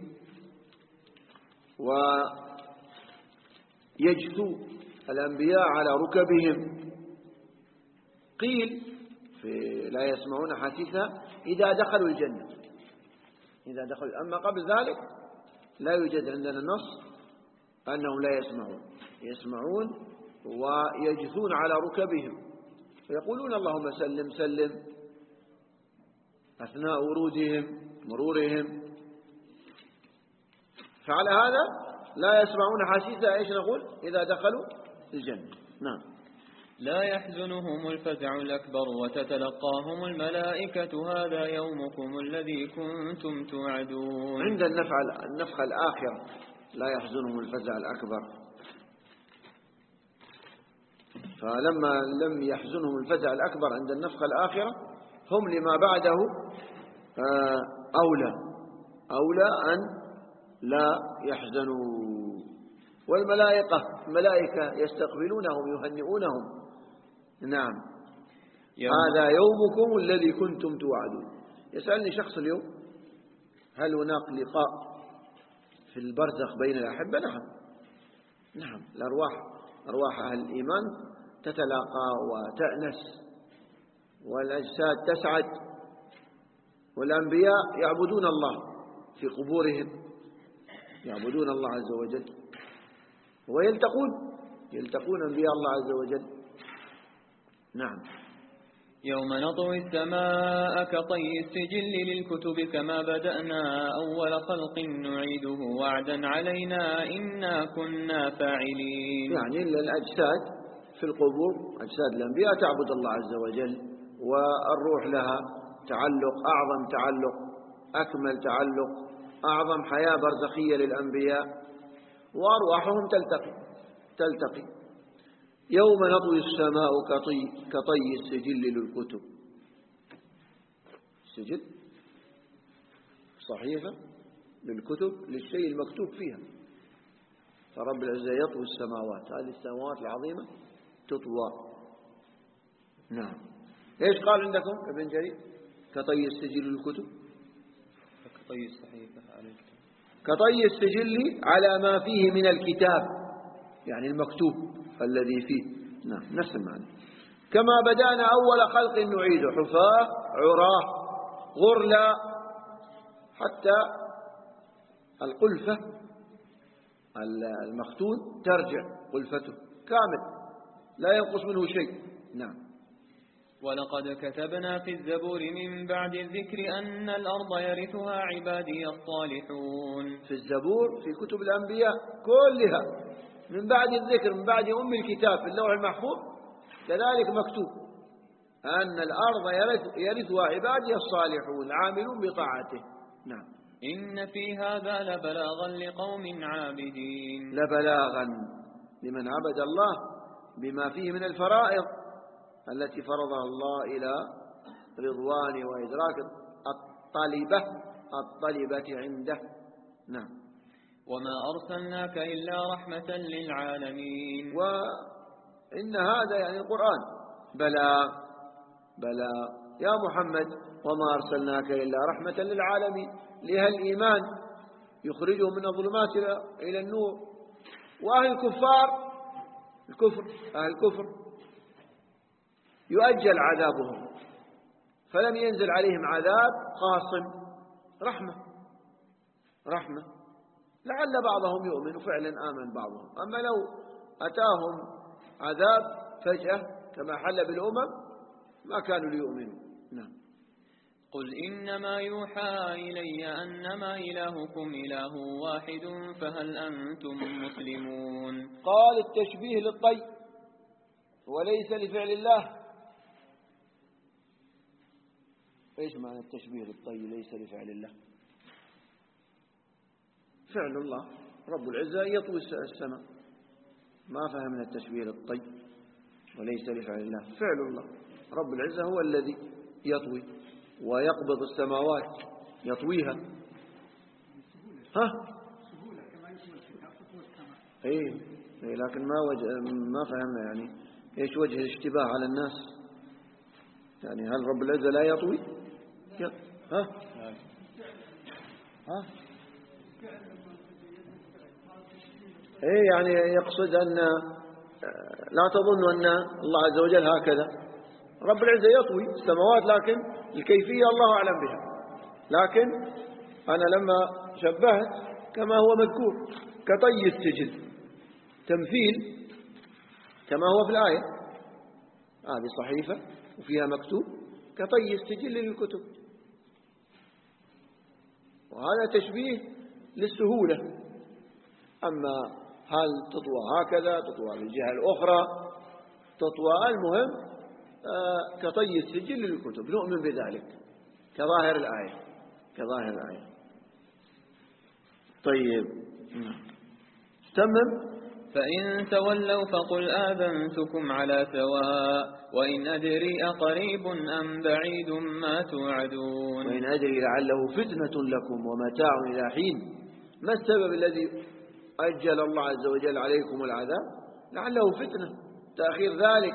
ويجثو الأنبياء على ركبهم، قيل لا يسمعون حسيسها إذا دخلوا الجنة، إذا دخلوا. أما قبل ذلك لا يوجد عندنا نص أنهم لا يسمعون، يسمعون ويجثون على ركبهم ويقولون اللهم سلم سلم أثناء ورودهم مرورهم. فعلى هذا لا يسمعون حسيسها، إيش نقول؟ إذا دخلوا الجنة. نعم. لا يحزنهم الفزع الأكبر وتتلقاهم الملائكة هذا يومكم الذي كنتم توعدون. عند النفخة الآخرة لا يحزنهم الفزع الأكبر، فلما لم يحزنهم الفزع الأكبر عند النفخة الآخرة هم لما بعده أولى أن لا يحزنوا. والملائكة يستقبلونهم يهنئونهم. نعم. هذا يومكم الذي كنتم توعدون. يسألني شخص اليوم هل هناك لقاء في البرزخ بين الأحبة؟ نعم. أرواح أهل الإيمان تتلاقى وتأنس، والأجساد تسعد، والأنبياء يعبدون الله في قبورهم، يعبدون الله عز وجل ويلتقون أنبياء الله عز وجل. نعم. يوم نطوي السماء كطي السجل للكتب كما بدأنا أول خلق نعيده وعدا علينا إنا كنا فاعلين. يعني الأجساد في القبور، أجساد الأنبياء تعبد الله عز وجل، والروح لها تعلق، أعظم تعلق، أكمل تعلق، أعظم حياة برزخية للأنبياء، وأرواحهم تلتقي. يوم نطوي السماء كطي السجل للكتب. السجل صحيفة للكتب، للشيء المكتوب فيها. فرب العزة يطوي السماوات، هذه السماوات العظيمة تطوى. نعم. إيش قال عندكم ابن جرير؟ كطي السجل للكتب، كطي الصحيفة على الكتاب، كطي السجل على ما فيه من الكتاب، يعني المكتوب الذي فيه. نعم، نفس المعنى. كما بدأنا أول خلق نعيده، حفاة عراه غرلا، حتى القلفة المختون ترجع قلفته كامل لا ينقص منه شيء. نعم. ولقد كتبنا في الزبور من بعد الذكر أن الأرض يرثها عبادي الصالحون. في الزبور، في كتب الأنبياء كلها من بعد الذكر، من بعد أم الكتاب في اللوح المحفوظ، كذلك مكتوب أن الأرض يرثها عبادي الصالحون العاملون بطاعته. نعم. إن في هذا لبلاغا لقوم عابدين. لبلاغا لمن عبد الله بما فيه من الفرائض التي فرضها الله إلى رضوان وإدراك الطلبة عنده. نعم. وما أرسلناك إلا رحمة للعالمين. وإن هذا يعني القرآن بلاغ يا محمد، وما أرسلناك إلا رحمة للعالمين، لأهل الإيمان يخرجهم من الظلمات إلى النور، وأهل الكفار أهل الكفر يؤجل عذابهم، فلم ينزل عليهم عذاب قاصم، رحمة لعل بعضهم يؤمن، وفعلا آمن بعضهم. أما لو أتاهم عذاب فجأة كما حل بالأمم ما كانوا ليؤمنوا. نعم. قل إنما يوحى إلي أنما إلهكم إله واحد فهل أنتم مسلمون. قال التشبيه للطي وليس لفعل الله. إيش معنى التشبيه للطي ليس لفعل الله؟ فعل الله رب العزة يطوي السماء، ما فهمنا التشبيه للطي وليس لفعل الله. فعل الله رب العزة هو الذي يطوي ويقبض السماوات يطويها. لكن ما فهمنا يعني ايش وجه الاشتباه على الناس. يعني هل رب العزة لا يطوي؟ يعني يقصد أن لا تظن أن الله عز وجل هكذا. رب العزة يطوي السماوات لكن الكيفية الله أعلم بها. لكن أنا لما شبهت كما هو مذكور كطي السجل تمثيل كما هو في الآية. هذه صحيفة وفيها مكتوب كطي السجل للكتب، وهذا تشبيه للسهولة. أما هل تطوى هكذا تطوى للجهة الأخرى تطوى، المهم كطي السجل للكتب نؤمن بذلك كظاهر الآية. طيب تمم. فإن تولوا فقل آذنتكم على سواء وإن أدري أقريب أم بعيد ما توعدون. وإن أدري لعله فتنة لكم ومتاع إلى حين. ما السبب الذي أجل الله عز وجل عليكم العذاب؟ لعله فتنة، تأخير ذلك.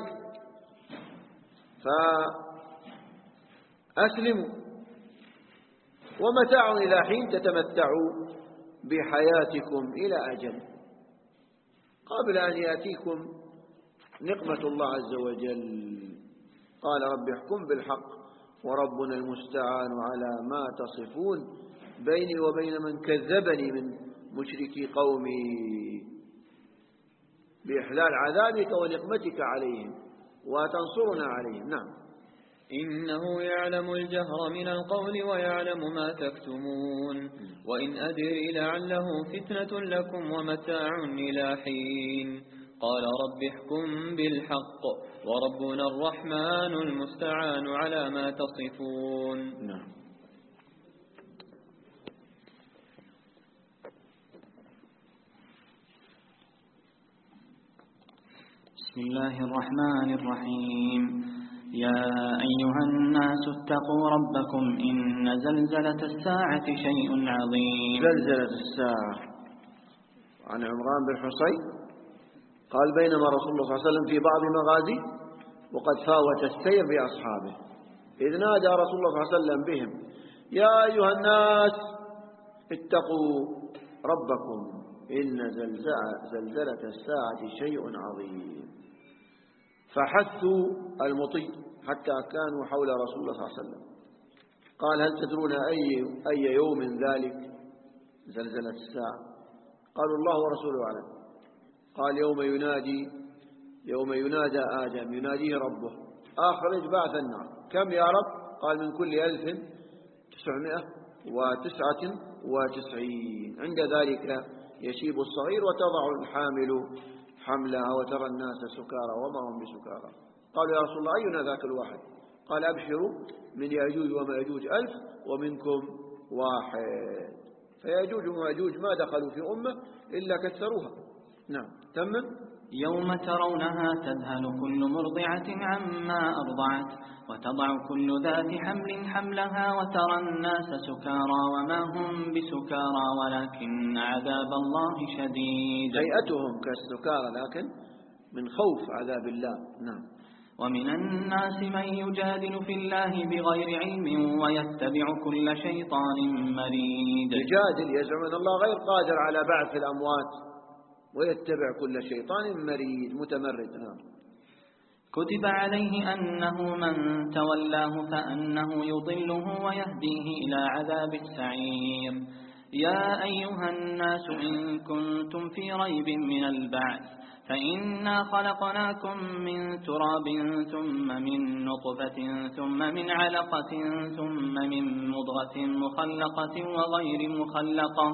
فأسلموا ومتاع إلى حين تتمتعوا بحياتكم إلى أجل قبل أن يأتيكم نقمة الله عز وجل. قال رب احكم بالحق وربنا المستعان على ما تصفون بيني وبين من كذبني من مشركي قومي بإحلال عذابك ونقمتك عليهم وتنصرنا عليهم. نعم. إنه يعلم الجهر من القول ويعلم ما تكتمون. وإن أدري لعله فتنة لكم ومتاع إلى حين. قال رب احكم بالحق وربنا الرحمن المستعان على ما تصفون. نعم. بسم الله الرحمن الرحيم. يا أيها الناس اتقوا ربكم إن زلزلة الساعة شيء عظيم. زلزلة الساعة. عن عمران بن حصين قال بينما رسول الله صلى الله عليه وسلم في بعض مغازي وقد فاوت السير بأصحابه إذ نادى رسول الله صلى الله عليه وسلم بهم يا أيها الناس اتقوا ربكم إن زلزلة الساعة شيء عظيم. فحثوا المطيع حتى كانوا حول رسول الله صلى الله عليه وسلم. قال هل تدرون أي يوم ذلك زلزلة الساعة؟ قالوا الله ورسوله أعلم. قال يوم ينادى آدم يناديه ربه أخرج بعث النار. كم يا رب؟ قال من كل 1999. عند ذلك يشيب الصغير وتضع الحامل حملها وترى الناس سكارى وما هم بسكارى. قالوا يا رسول الله أينا ذاك الواحد؟ قال أبشروا من يأجوج ومأجوج 1000 ومنكم 1. فيأجوج ومأجوج ما دخلوا في أمة إلا كسروها. نعم. تمم. يوم ترونها تذهل كل مرضعة عما أرضعت وتضع كل ذات حمل حملها وترى الناس سكارى وما هم بسكارى ولكن عذاب الله شديد. هيئتهم كالسكارى لكن من خوف عذاب الله. نعم. ومن الناس من يجادل في الله بغير علم ويتبع كل شيطان مريد. يجادل يزعم أن الله غير قادر على بعث الأموات ويتبع كل شيطان مريد متمرد. نعم. كتب عليه أنه من تولاه فأنه يضله ويهديه إلى عذاب السعير. يا أيها الناس إن كنتم في ريب من البعث فإنا خلقناكم من تراب ثم من نطفة ثم من علقة ثم من مضغة مخلقة وغير مخلقة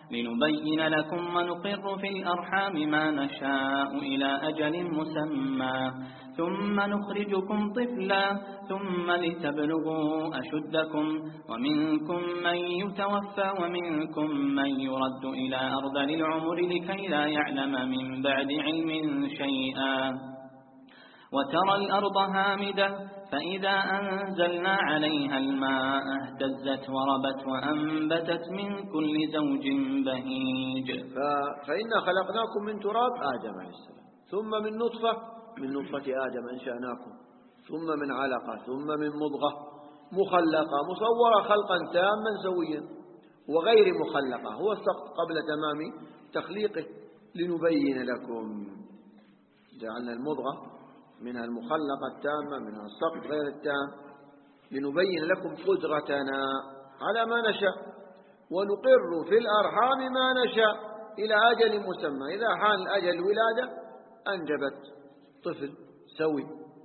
لنبين لكم ونقر في الأرحام ما نشاء إلى أجل مسمى ثم نخرجكم طفلا ثم لتبلغوا أشدكم ومنكم من يتوفى ومنكم من يرد إلى أرذل العمر لكي لا يعلم من بعد علم شيئا وترى الأرض هامدة فإذا أنزلنا عليها الماء اهتزت وربت وأنبتت من كل زوج بهيج. فإنا خلقناكم من تراب آدم عليه السلام ثم من نطفة آدم أنشأناكم ثم من علقة ثم من مضغة مخلقة مصورة خلقا تاما سويا وغير مخلقة هو السقط قبل تمام تخليقه لنبين لكم. جعلنا المضغة منها المخلقة التامة منها السقط غير التام لنبين لكم قدرتنا على ما نشاء ونقر في الأرحام ما نشاء إلى أجل مسمى. إذا حان أجل الولادة أنجبت طفل سوي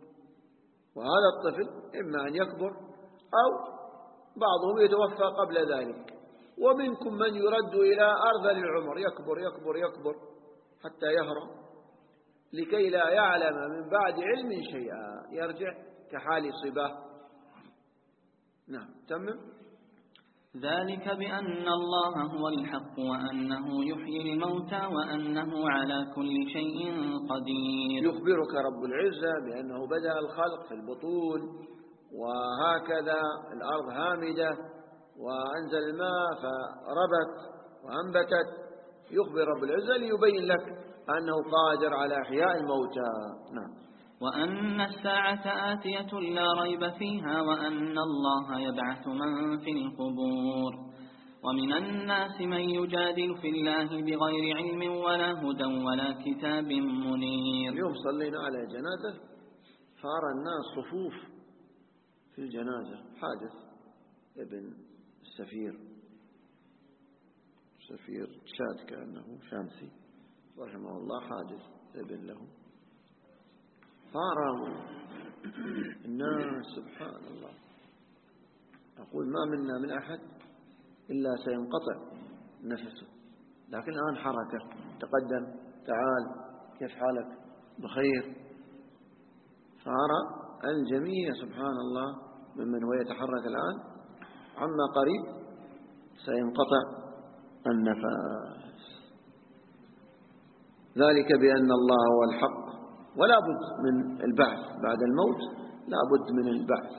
وهذا الطفل إما أن يكبر أو بعضهم يتوفى قبل ذلك ومنكم من يرد إلى أرذل العمر يكبر يكبر يكبر حتى يهرم لكي لا يعلم من بعد علم شيئا يرجع كحال صباه. نعم تمم. ذلك بأن الله هو الحق وأنه يحيي الموتى وأنه على كل شيء قدير. يخبرك رب العزة بأنه بدأ الخلق في البطون وهكذا الأرض هامدة وأنزل الماء فربت وأنبتت. يخبر رب العزة ليبين لك أنه قادر على إحياء الموتى. نعم. وأن الساعة آتية لا ريب فيها وأن الله يبعث من في القبور ومن الناس من يجادل في الله بغير علم ولا هدى ولا كتاب منير. اليوم صلينا على جنازة فأرى الناس صفوف في الجنازة. حادث ابن السفير شاد كأنه شامسي رحمه الله حادث ابن له فأرى الناس سبحان الله أقول ما منا من أحد إلا سينقطع نفسه لكن الآن حركة تقدم تعال كيف حالك بخير. فأرى الجميع سبحان الله ممن هو يتحرك الآن عما قريب سينقطع النفس. ذلك بأن الله هو الحق ولا بد من البعث بعد الموت لا بد من البعث.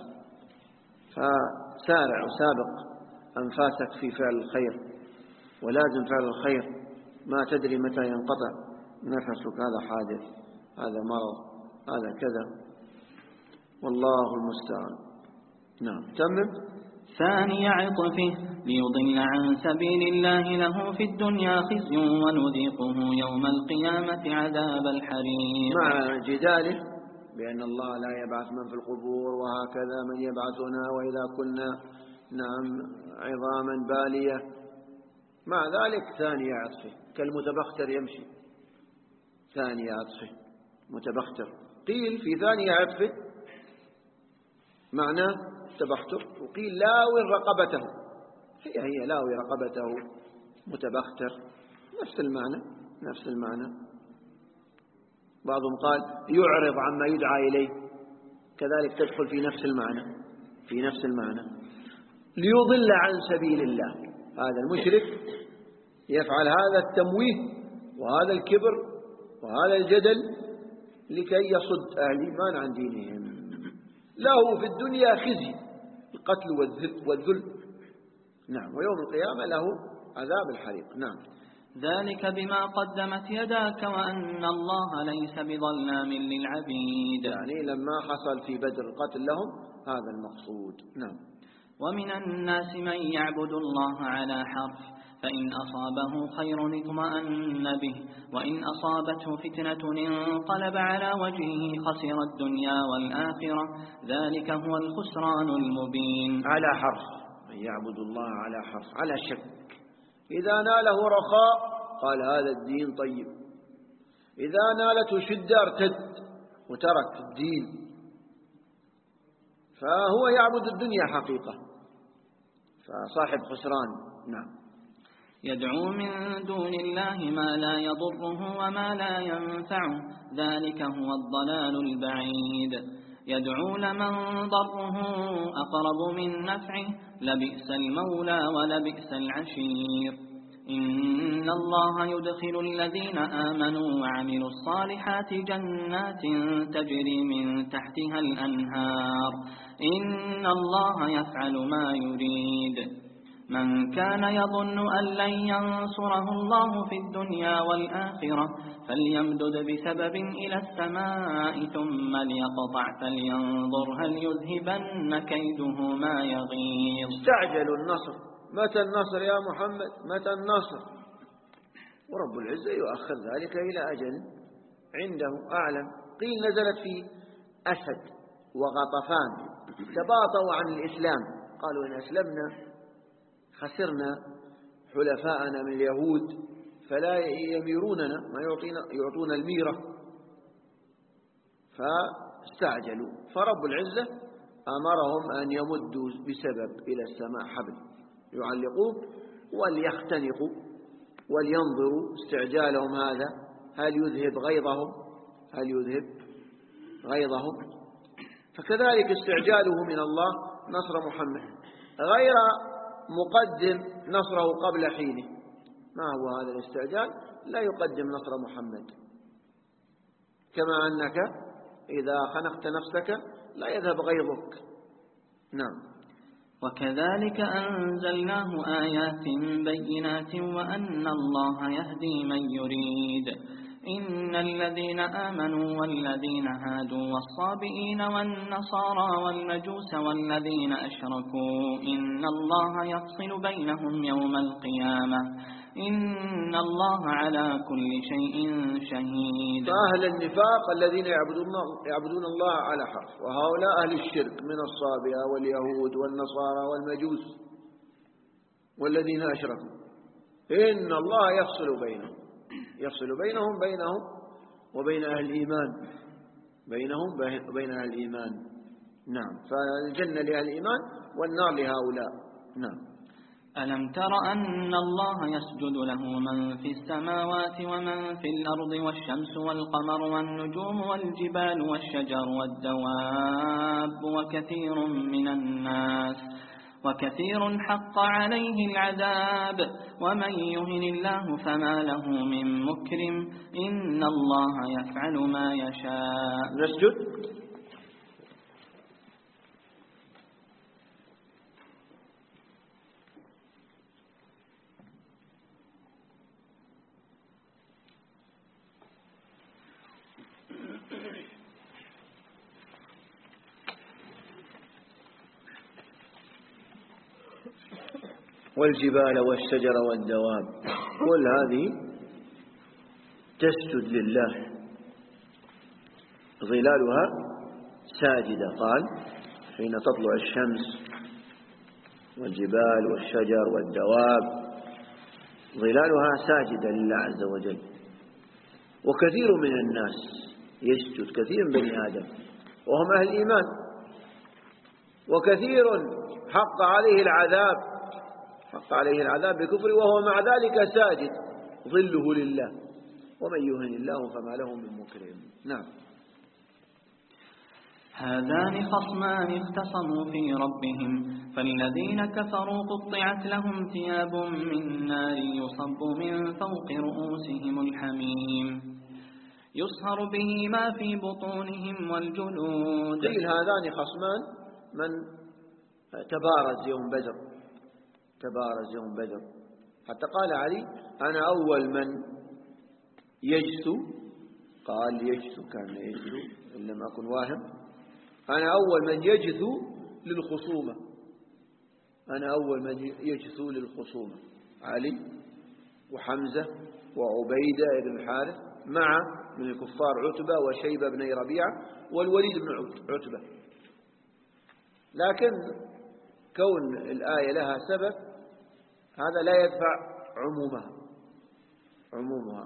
فسارع وسابق أنفاسك في فعل الخير ولازم فعل الخير ما تدري متى ينقطع نفسك. هذا حادث هذا مرض هذا كذا والله المستعان. نعم تمم. ثاني عطفه ليضل عن سبيل الله له في الدنيا خزي ونذيقه يوم القيامة عذاب الحريق. مع جداله بأن الله لا يبعث من في القبور وهكذا من يبعثنا وإذا كنا نعم عظاما بالية. مع ذلك ثاني عطفه كالمتبختر يمشي. ثاني عطفه متبختر قيل في ثاني عطفه معناه تبختر وقيل لاوي رقبته هي لاوي رقبته متبختر نفس المعنى. بعضهم قال يعرض عما يدعى إليه كذلك تدخل في نفس المعنى. ليضل عن سبيل الله هذا المشرك يفعل هذا التمويه وهذا الكبر وهذا الجدل لكي يصد أهل الإيمان عن دينهم. له في الدنيا خزي القتل والذل. نعم ويوم القيامة له عذاب الحريق. نعم. ذلك بما قدمت يداك وأن الله ليس بظلام للعبيد. يعني لما حصل في بدر القتل لهم هذا المقصود. نعم. ومن الناس من يعبد الله على حرف فإن أصابه خير اطمأن به وإن أصابته فتنة انقلب على وجهه خسر الدنيا والآخرة ذلك هو الخسران المبين. على حرف من يعبد الله على حرف على شك. إذا ناله رخاء قال هذا الدين طيب إذا نالته شدة ارتد وترك الدين فهو يعبد الدنيا حقيقة فصاحب خسران. نعم. يدعو من دون الله ما لا يضره وما لا ينفعه ذلك هو الضلال البعيد يدعو لمن ضره أقرب من نفعه لبئس المولى ولبئس العشير إن الله يدخل الذين آمنوا وعملوا الصالحات جنات تجري من تحتها الأنهار إن الله يفعل ما يريد من كان يظن أن لن ينصره الله في الدنيا والآخرة فليمدد بسبب إلى السماء ثم ليقطع فلينظر هل يذهبن كيده ما يغيظ. استعجلوا النصر، متى النصر يا محمد؟ متى النصر؟ ورب العزة يؤخر ذلك إلى أجل عنده أعلم. قيل نزلت في أسد وغطفان تباطوا عن الإسلام، قالوا إن أسلمنا خسرنا حلفاءنا من اليهود فلا يميروننا، ما يعطون الميرة، فاستعجلوا. فرب العزة أمرهم أن يمدوا بسبب إلى السماء حبل يعلقوه وليختنقوا ولينظروا استعجالهم هذا هل يذهب غيظهم. فكذلك استعجاله من الله نصر محمد غير مقدم نصره قبل حينه. ما هو هذا الاستعجال؟ لا يقدم نصر محمد، كما أنك إذا خنقت نفسك لا يذهب غيظك. نعم. وكذلك أنزلناه آيات بينات وأن الله يهدي من يريد إن الذين آمنوا والذين هادوا والصابئين والنصارى والمجوس والذين أشركوا إن الله يفصل بينهم يوم القيامة إن الله على كل شيء شهيد. فأهل النفاق الذين يعبدون الله على حرف، وهؤلاء أهل الشرك من الصابئة واليهود والنصارى والمجوس والذين أشركوا إن الله يفصل بينهم وبين أهل الإيمان، بين أهل الإيمان. نعم. فالجنة لأهل الإيمان والنار لهؤلاء. نعم. ألم تر أن الله يسجد له من في السماوات ومن في الأرض والشمس والقمر والنجوم والجبال والشجر والدواب وكثير حق عليه العذاب ومن يهن الله فما له من مكرم إن الله يفعل ما يشاء. نسجد. والجبال والشجر والدواب كل هذه تسجد لله، ظلالها ساجدة. قال حين تطلع الشمس والجبال والشجر والدواب ظلالها ساجدة لله عز وجل. وكثير من الناس يسجد، كثير من بني آدم وهم أهل الإيمان، وكثير حق عليه العذاب بكفر وهو مع ذلك ساجد ظله لله ومن يهن الله فما له من مكرم. نعم. هذان خصمان اختصموا في ربهم فالذين كفروا قطعت لهم ثياب من نار يصب من فوق رؤوسهم الحميم يصهر به ما في بطونهم والجلود. قيل هذان خصمان من تبارز يوم بدر، حتى قال علي أنا أول من يجثو، قال يجثو كان يجثو إن لم أكن واهم، أنا أول من يجثو للخصومة، علي وحمزة وعبيدة بن الحارث مع من الكفار عتبة وشيبة بن ربيعة والوليد بن عتبة. لكن كون الآية لها سبب هذا لا يدفع عمومها.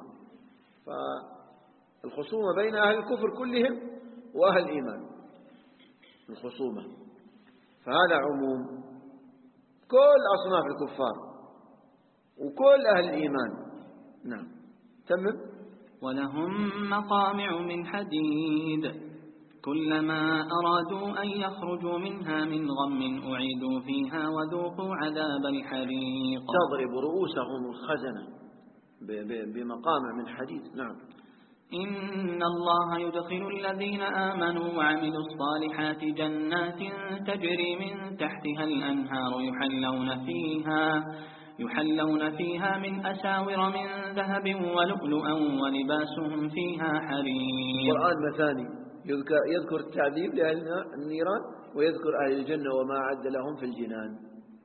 فالخصومة بين أهل الكفر كلهم وأهل الإيمان الخصومة، فهذا عموم كل أصناف الكفار وكل أهل الإيمان. نعم تمام. ولهم مقامع من حديد كلما أرادوا أن يخرجوا منها من غم أعيدوا فيها وذوقوا عذاب الحريق. تضرب رؤوسهم الخزنة بمقامع من حديد. نعم. إن الله يدخل الذين آمنوا وعملوا الصالحات جنات تجري من تحتها الأنهار يحلون فيها من أساور من ذهب ولؤلؤا ولباسهم فيها حرير. القرآن مثاني يذكر التعذيب لأهل النيران ويذكر أهل الجنة وما أعد لهم في الجنان.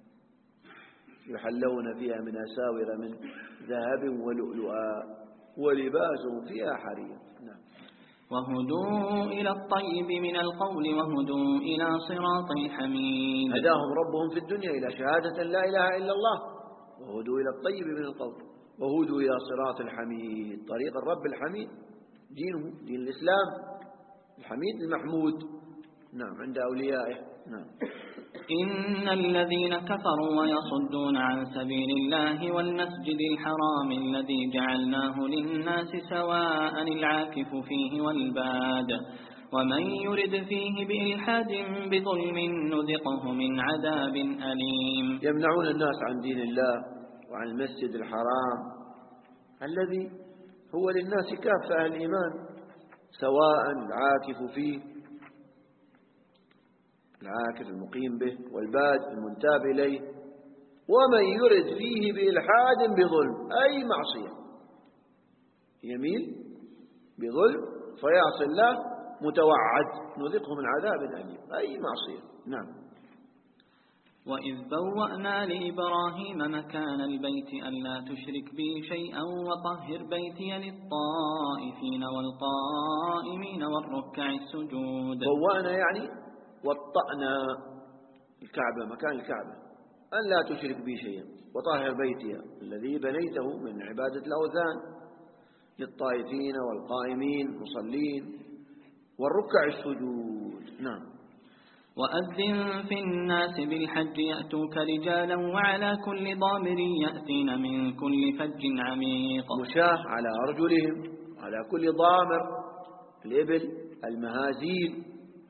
يحلون فيها من أساور من ذهب ولؤلؤا ولباسهم فيها حرير. نعم. وهدوا إلى الطيب من القول وهدوا إلى صراط الحميد. هداهم ربهم في الدنيا إلى شهادة لا إله إلا الله، وهدوا إلى الطيب من القول وهدوا إلى صراط الحميد. طريق الرب الحميد دينه دين الإسلام الحميد المحمود. نعم عند أوليائه. نعم. إن الذين كفروا ويصدون عن سبيل الله والمسجد الحرام الذي جعلناه للناس سواء العاكف فيه والباد ومن يرد فيه بإلحاد بظلم نذقه من عذاب أليم. يمنعون الناس عن دين الله وعن المسجد الحرام الذي هو للناس كافة أهل الإيمان، سواء العاكف فيه العاكف المقيم به والباد المنتاب إليه، ومن يرد فيه بإلحاد بظلم أي معصية يميل بظلم فيعصي الله متوعد نذقه من عذاب أليم أي معصية. نعم. وإذ بوأنا لإبراهيم مكان البيت ألا تشرك بي شيئا وطهر بيتي للطائفين والقائمين والركع السجود. بوأنا يعني وطأنا الكعبة مكان الكعبة أن لا تشرك بي شيئا وطهر بيتي الذي بنيته من عبادة الأوثان للطائفين والقائمين مصلين والركع السجود. نعم. وأذن في الناس بالحج يأتوك رجالا وعلى كل ضامر يأتين من كل فج عميق. مشاة على أرجلهم على كل ضامر الإبل المهازيل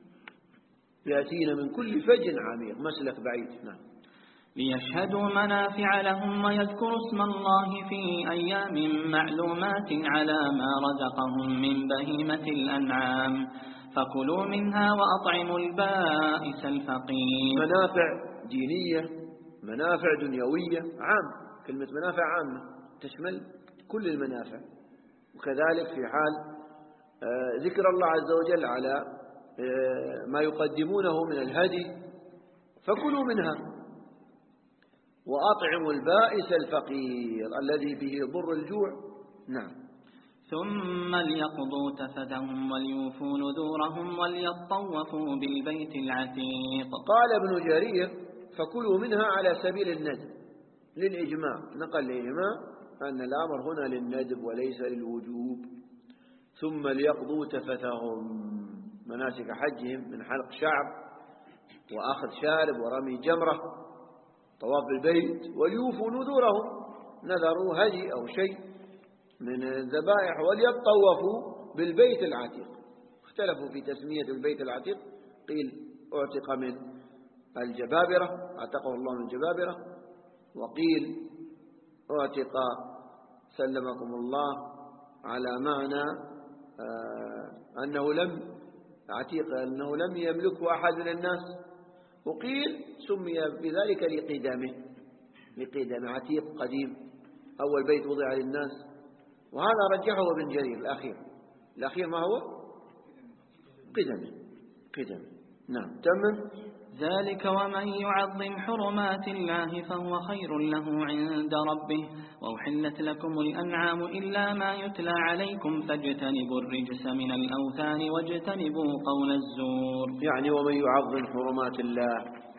يأتين من كل فج عميق مسلك بعيد. نعم. ليشهدوا منافع لهم ويذكروا اسم الله في أيام معلومات على ما رزقهم من بهيمة الأنعام فكلوا منها وأطعموا البائس الفقير. منافع دينية منافع دنيوية عام. كلمة منافع عامة تشمل كل المنافع، وكذلك في حال ذكر الله عز وجل على ما يقدمونه من الهدي فكلوا منها وأطعموا البائس الفقير الذي به ضر الجوع. نعم. ثم ليقضوا تفثهم وليوفوا نذورهم وليطوفوا بالبيت العتيق. قال ابن جرير فكلوا منها على سبيل الندب للإجماع، نقل الإجماع أن الأمر هنا للندب وليس للوجوب. ثم ليقضوا تفثهم مناسك حجهم من حلق شعر وأخذ شارب ورمي جمرة طواف بالبيت وليوفوا نذورهم نذروا هدي أو شيء من الذبائح وليطوفوا بالبيت العتيق. اختلفوا في تسمية البيت العتيق، قيل اعتق من الجبابرة اعتقه الله من الجبابرة، وقيل اعتق سلمكم الله على معنى أنه لم عتيق أنه لم يملكه أحد من الناس، وقيل سمي بذلك لقدامه عتيق قديم أول بيت وضع للناس، وهذا رجحه ابن جرير الأخير ما هو قدامه. نعم. تمام. ذلك ومن يعظم حرمات الله فهو خير له عند ربه وأحلت لكم الأنعام إلا ما يتلى عليكم فاجتنبوا الرجس من الأوثان واجتنبوا قول الزور. يعني ومن يعظم حرمات الله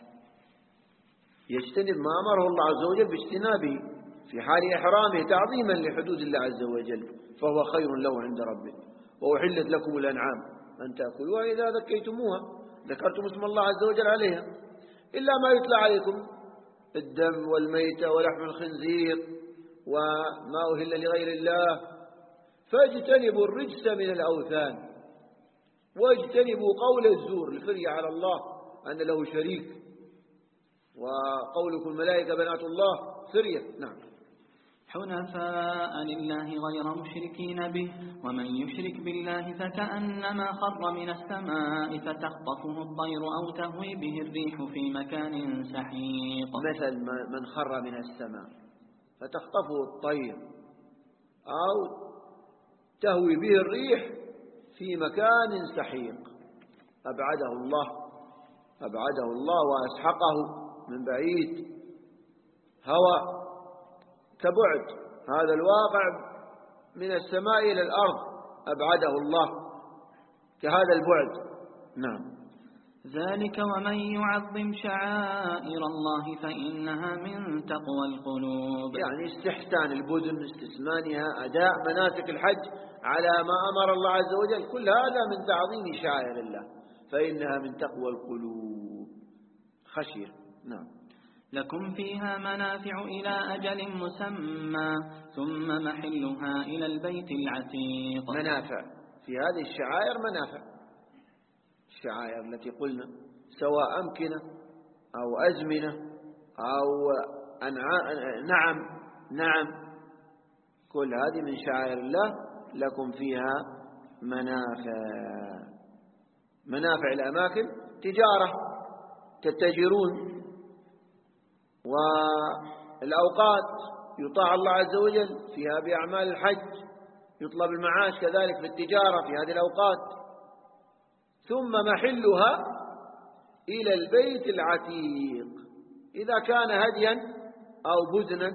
يجتنب ما أمره الله عز وجل باجتنابه في حال إحرامه تعظيما لحدود الله عز وجل فهو خير له عند ربه. وأحلت لكم الأنعام أن تأكلوها إذا ذكيتموها ذكرتم اسم الله عز وجل عليها إلا ما يتلى عليكم الدم والميتة ولحم الخنزير وما أهل لغير الله، فاجتنبوا الرجس من الأوثان، واجتنبوا قول الزور الفرية على الله أن له شريك، وقولكم الملائكة بنات الله فرية. نعم. حنفاء لله غير مشركين به، ومن يشرك بالله فكأنما خر من السماء فتخطفه الطير أو تهوي به الريح في مكان سحيق. مثل من خر من السماء فتخطفه الطير أو تهوي به الريح في مكان سحيق، أبعده الله وأسحقه من بعيد، هوى كبعد هذا الواقع من السماء إلى الأرض، أبعده الله كهذا البعد. نعم. ذلك ومن يعظم شعائر الله فإنها من تقوى القلوب. يعني استحسان البدن، استثمانها، أداء مناسك الحج على ما أمر الله عز وجل، كل هذا من تعظيم شعائر الله، فإنها من تقوى القلوب، خشية. نعم. لكم فيها منافع إلى أجل مسمى ثم محلها إلى البيت العتيق. منافع في هذه الشعائر، منافع الشعائر التي قلنا، سواء أمكنة أو أزمنة أو نعم، كل هذه من شعائر الله. لكم فيها منافع الأماكن، تجارة تتجرون، والأوقات يطاع الله عز وجل فيها بأعمال الحج، يطلب المعاش كذلك في التجارة في هذه الأوقات. ثم محلها إلى البيت العتيق، إذا كان هديا أو بدنا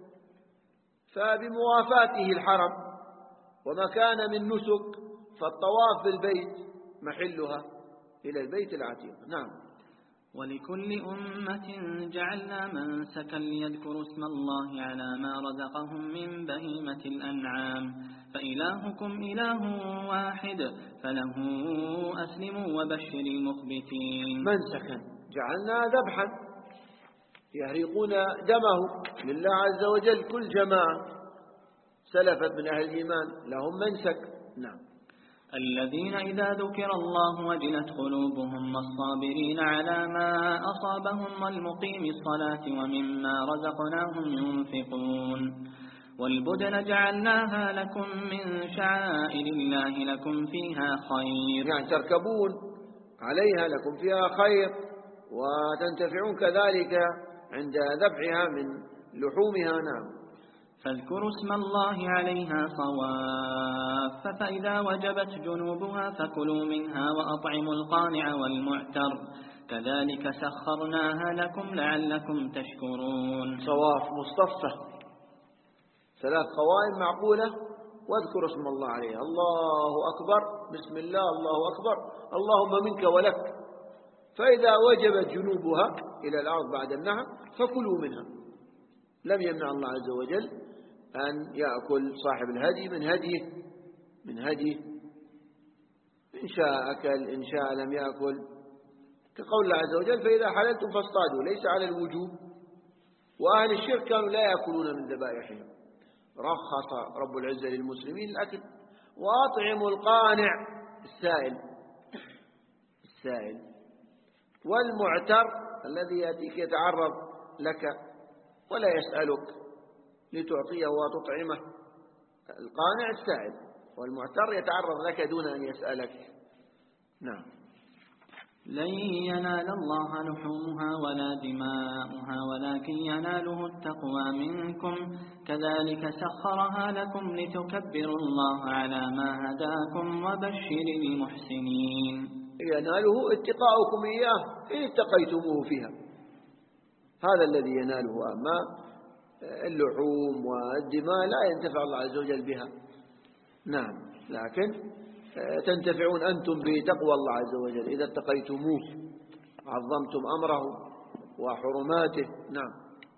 فبموافاته الحرم، وما كان من نسك فالطواف بالبيت محلها إلى البيت العتيق. نعم. ولكل أمة جعلنا منسكا ليذكروا اسم الله على ما رزقهم من بهيمة الأنعام، فإلهكم إله واحد فله أسلموا وبشر المخبتين. منسكا جعلنا ذبحا يهرقون دمه لله عز وجل، كل جماعة سلفت من أهل الإيمان لهم منسك. نعم. الذين إذا ذكر الله وجلت قلوبهم والصابرين على ما أصابهم والمقيم الصلاة ومما رزقناهم ينفقون. والبدن جعلناها لكم من شعائر الله لكم فيها خير، يعني تركبون عليها لكم فيها خير، وتنتفعون كذلك عند ذبحها من لحومها. نعم. فاذكروا اسم الله عليها صواف، فإذا وجبت جنوبها فكلوا منها وأطعموا القانع والمعتر، كذلك سخرناها لكم لعلكم تشكرون. صواف مصطفى، 3 قوائم معقولة، واذكروا اسم الله عليها، الله أكبر، بسم الله، الله أكبر، اللهم منك ولك. فإذا وجبت جنوبها إلى الأرض بعد النهر فكلوا منها. لم يمنع الله عز وجل أن يأكل صاحب الهدي من هديه، إن شاء أكل إن شاء لم يأكل، كقول الله عز وجل فإذا حللتم فاصطادوا، ليس على الوجوب. وأهل الشرك كانوا لا يأكلون من ذبائحهم، رخص رب العزة للمسلمين الأكل. وأطعموا القانع السائل والمعتر الذي يأتيك يتعرض لك ولا يسألك لتعطيه وتطعمه. القانع السائل، والمعتر يتعرض لك دون أن يسألك. نعم. لن ينال الله لحومها ولا دماؤها ولكن يناله التقوى منكم، كذلك سخرها لكم لتكبروا الله على ما هداكم وبشر المحسنين. يناله اتقاؤكم إياه إن اتقيتموه فيها، هذا الذي يناله. أما اللحوم والدماء لا ينتفع الله عز وجل بها. نعم. لكن تنتفعون أنتم بتقوى الله عز وجل إذا اتقيتموه، عظمتم أمره وحرماته. نعم.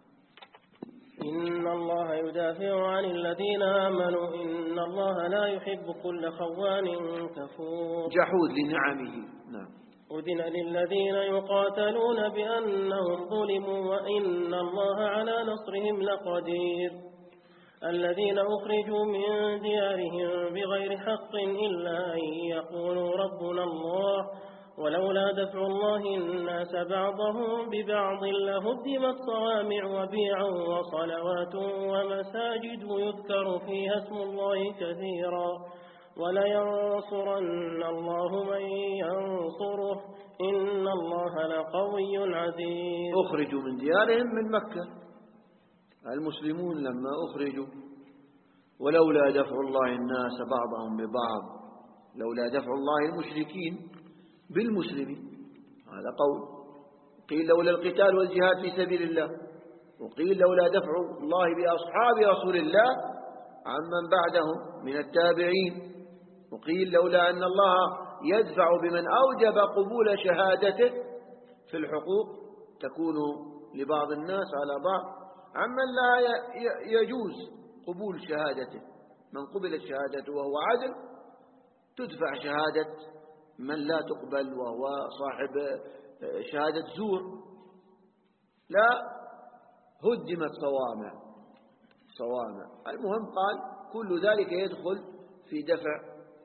إن الله يدافع عن الذين آمنوا إن الله لا يحب كل خوان كفور. جحود لنعمه. نعم. أذن للذين يقاتلون بأنهم ظلموا وإن الله على نصرهم لقدير. الذين أخرجوا من ديارهم بغير حق إلا أن يقولوا ربنا الله ولولا دفع الله الناس بعضهم ببعض لهدمت صوامع وبيع وصلوات ومساجد يذكر فيها اسم الله كثيرا ولينصرن الله من ينصره إن الله لقوي عزيز. أخرجوا من ديارهم من مكة المسلمون لما أخرجوا ولولا دفع الله الناس بعضهم ببعض، لولا دفع الله المشركين بالمسلمين، هذا قول. قيل لولا القتال والجهاد في سبيل الله، وقيل لولا دفع الله بأصحاب رسول الله عمن بعدهم من التابعين، وقيل لولا أن الله يدفع بمن أوجب قبول شهادته في الحقوق تكون لبعض الناس على بعض عمن لا يجوز قبول شهادته. من قبلت شهادته وهو عدل تدفع شهادة من لا تقبل وهو صاحب شهادة زور. لا، هدمت صوامع. المهم قال كل ذلك يدخل في دفع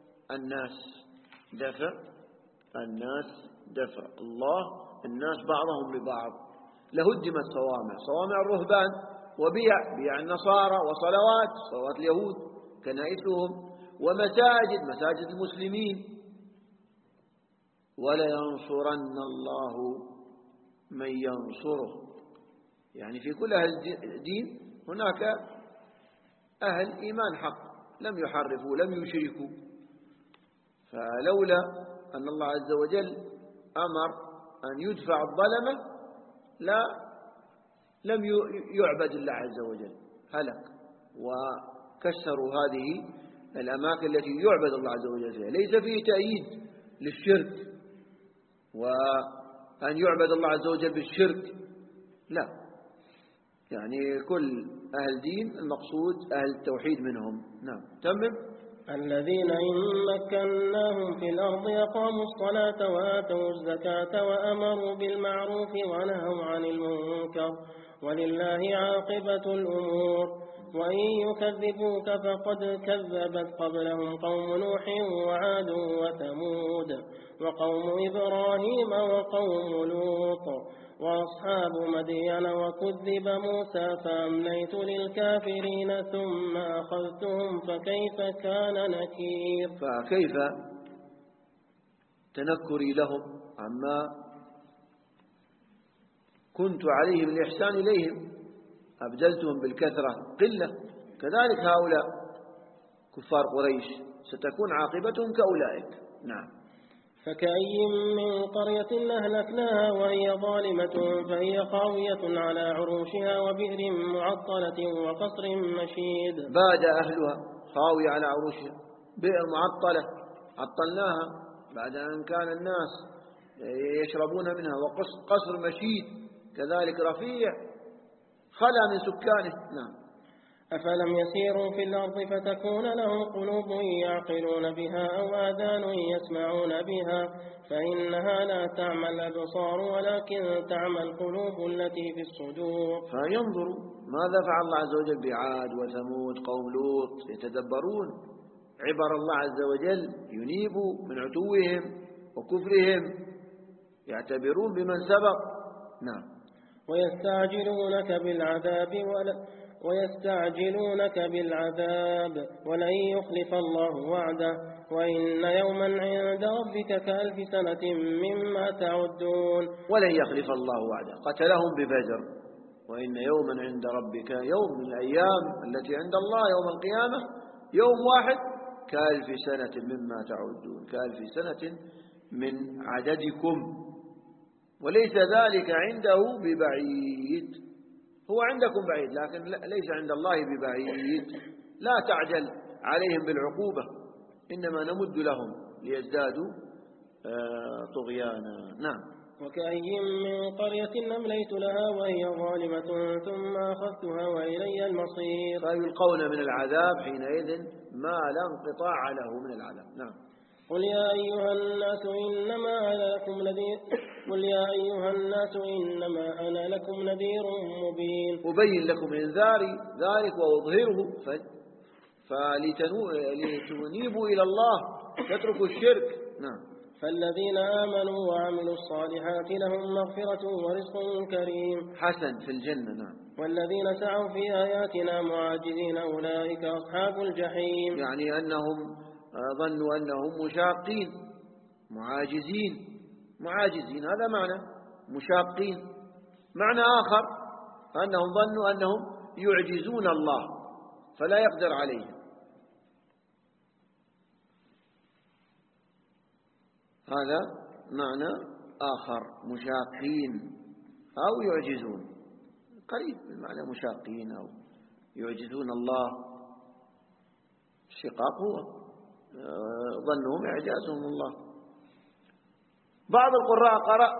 الله الناس بعضهم ببعض. لهدمت صوامع الرهبان وبيع النصارى صلوات اليهود كنائسهم مساجد المسلمين. ولينصرن الله من ينصره، يعني في كل أهل الدين هناك أهل إيمان حق لم يحرفوا لم يشركوا، فلولا أن الله عز وجل أمر أن يدفع الظلمة لم يعبد الله عز وجل، هلك وكسروا هذه الأماكن التي يعبد الله عز وجل فيها. ليس فيه تأييد للشرك وأن يعبد الله عز وجل بالشرك، لا، يعني كل أهل دين المقصود أهل التوحيد منهم. نعم، تمم. الذين إن مكناهم في الأرض أقاموا الصلاة وآتوا الزكاة وأمروا بالمعروف ونهوا عن المنكر ولله عاقبة الأمور. وإن يكذبوك فقد كذبت قبلهم قوم نوح وعاد وثمود وقوم إبراهيم وقوم لوط وأصحاب مدين وكذب موسى فأمليت للكافرين ثم أخذتهم فكيف كان نكير. فكيف تنكري لهم عما كنت عليه من الإحسان إليهم، أبدلتهم بالكثرة قلة، كذلك هؤلاء كفار قريش ستكون عاقبتهم كأولئك. نعم. فكأي من قرية أهلكناها وهي ظالمة فهي خاوية على عروشها وبئر معطلة وقصر مشيد. باد أهلها خاوية على عروشها، بئر معطلة عطلناها بعد أن كان الناس يشربون منها، وقصر مشيد كذلك رفيع خلا من سكانه. نعم. أفلم يسيروا في الأرض فتكون لهم قلوب يعقلون بها أو آذان يسمعون بها فإنها لا تعمى الأبصار ولكن تعمى القلوب التي في الصدور. فينظروا ماذا فعل الله عز وجل بعاد وثمود قوم لوط، يتدبرون عبر الله عز وجل، ينيبوا من عتوهم وكفرهم، يعتبرون بمن سبق. نعم. ويستعجلونك بالعذاب ولن يخلف الله وعده وإن يوما عند ربك كألف سنة مما تعدون. ولن يخلف الله وعده، قتلهم ببدر، وإن يوما عند ربك يوم من الأيام التي عند الله يوم القيامة يوم واحد كألف سنة مما تعدون، كألف سنة من عددكم، وليس ذلك عنده ببعيد. هو عندكم بعيد لكن ليس عند الله ببعيد. لا تعجل عليهم بالعقوبة، إنما نمد لهم ليزدادوا طغيانا. نعم. وكأي من قرية أمليت لها وهي ظالمة ثم أخذتها وإلي المصير. فيلقون من العذاب حينئذ ما لا انقطاع له من العذاب. نعم. قل يا أيها الناس إنما أنا لكم نذير مبين. أبين لكم إنذاري ذلك وأظهره فلتنيبوا إلى الله تتركوا الشرك. نعم. فالذين آمنوا وعملوا الصالحات لهم مغفرة ورزق كريم حسن في الجنة. نعم. والذين سعوا في آياتنا معاجزين أولئك أصحاب الجحيم. يعني أنهم ظنوا أنهم مشاقين معاجزين هذا معنى مشاقين. معنى آخر أنهم ظنوا أنهم يعجزون الله فلا يقدر عليهم. هذا معنى آخر مشاقين أو يعجزون قريب من معنى مشاقين أو يعجزون الله. الشقاق هو ظنهم إعجازهم الله. بعض القراء قرأ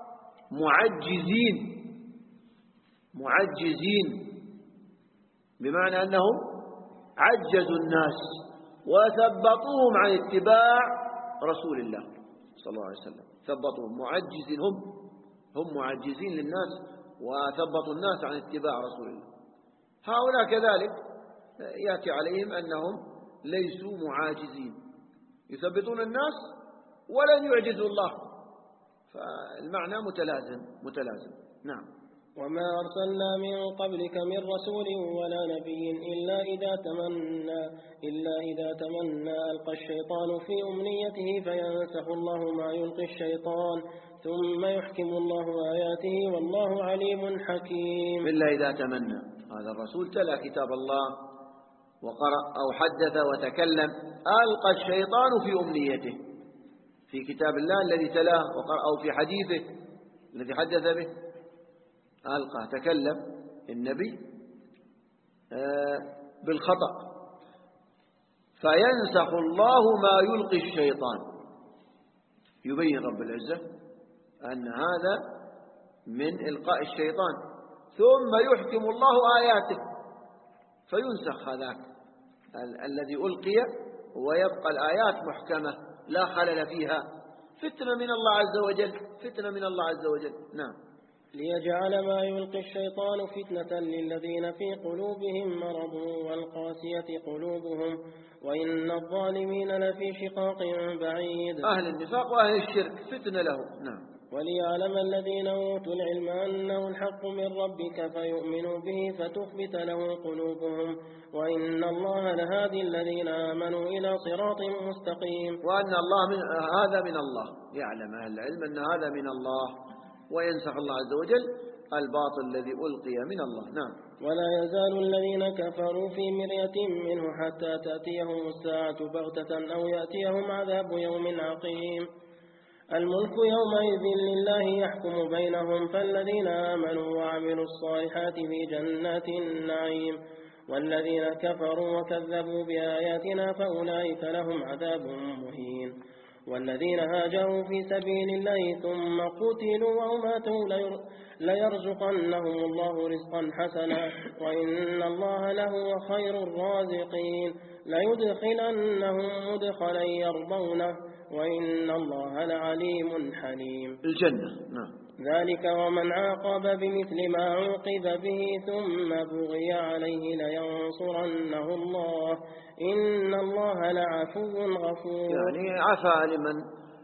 معجزين بمعنى أنهم عجزوا الناس وثبطوهم عن اتباع رسول الله صلى الله عليه وسلم. ثبطوهم معجزين هم معجزين للناس وثبطوا الناس عن اتباع رسول الله. هؤلاء كذلك يأتي عليهم أنهم ليسوا معاجزين يثبتون الناس ولن يعجزوا الله. فالمعنى متلازم. نعم. وما أرسلنا من قبلك من رسول ولا نبي إلا إذا تمنى ألقى الشيطان في أمنيته فينسخ الله ما يلقي الشيطان ثم يحكم الله آياته والله عليم حكيم. إلا إذا تمنى. هذا الرسول تلا كتاب الله وقرأ أو حدث وتكلم ألقى الشيطان في أمنيته في كتاب الله الذي تلاه وقرأ أو في حديثه الذي حدث به ألقى تكلم النبي بالخطأ فينسخ الله ما يلقي الشيطان. يبين رب العزة أن هذا من إلقاء الشيطان ثم يحكم الله آياته فينسخ هذاك الذي ألقي ويبقى الآيات محكمة لا خلل فيها. فتنة من الله عز وجل. نعم. ليجعل ما يلقي الشيطان فتنة للذين في قلوبهم مرض والقاسية قلوبهم وإن الظالمين لفي شقاق بعيد. أهل النفاق وأهل الشرك فتنة لهم. نعم. وليعلم الذين أوتوا العلم أنه الحق من ربك فيؤمنوا به فتخبت له قلوبهم وإن الله لهادي الذين آمنوا إلى صراط مستقيم. وأن الله هذا من الله. يعلم أهل العلم أن هذا من الله وينسخ الله عز وجل الباطل الذي ألقي من الله. نعم. ولا يزال الذين كفروا في مرية منه حتى تأتيهم الساعة بغتة أو يأتيهم عذاب يوم عقيم. الملك يومئذ لله يحكم بينهم فالذين آمنوا وعملوا الصالحات في جنات النعيم والذين كفروا وكذبوا بآياتنا فأولئك لهم عذاب مهين. والذين هاجروا في سبيل الله ثم قتلوا أو ماتوا ليرزقنهم الله رزقا حسنا وإن الله لهو خير الرازقين. ليدخلنهم مدخلا يرضونه وإن الله لعليم حليم. الجنة. نعم. ذلك ومن عاقب بمثل ما عوقب به ثم بغي عليه لينصرنه الله إن الله لعفو غفور. يعني عفا لمن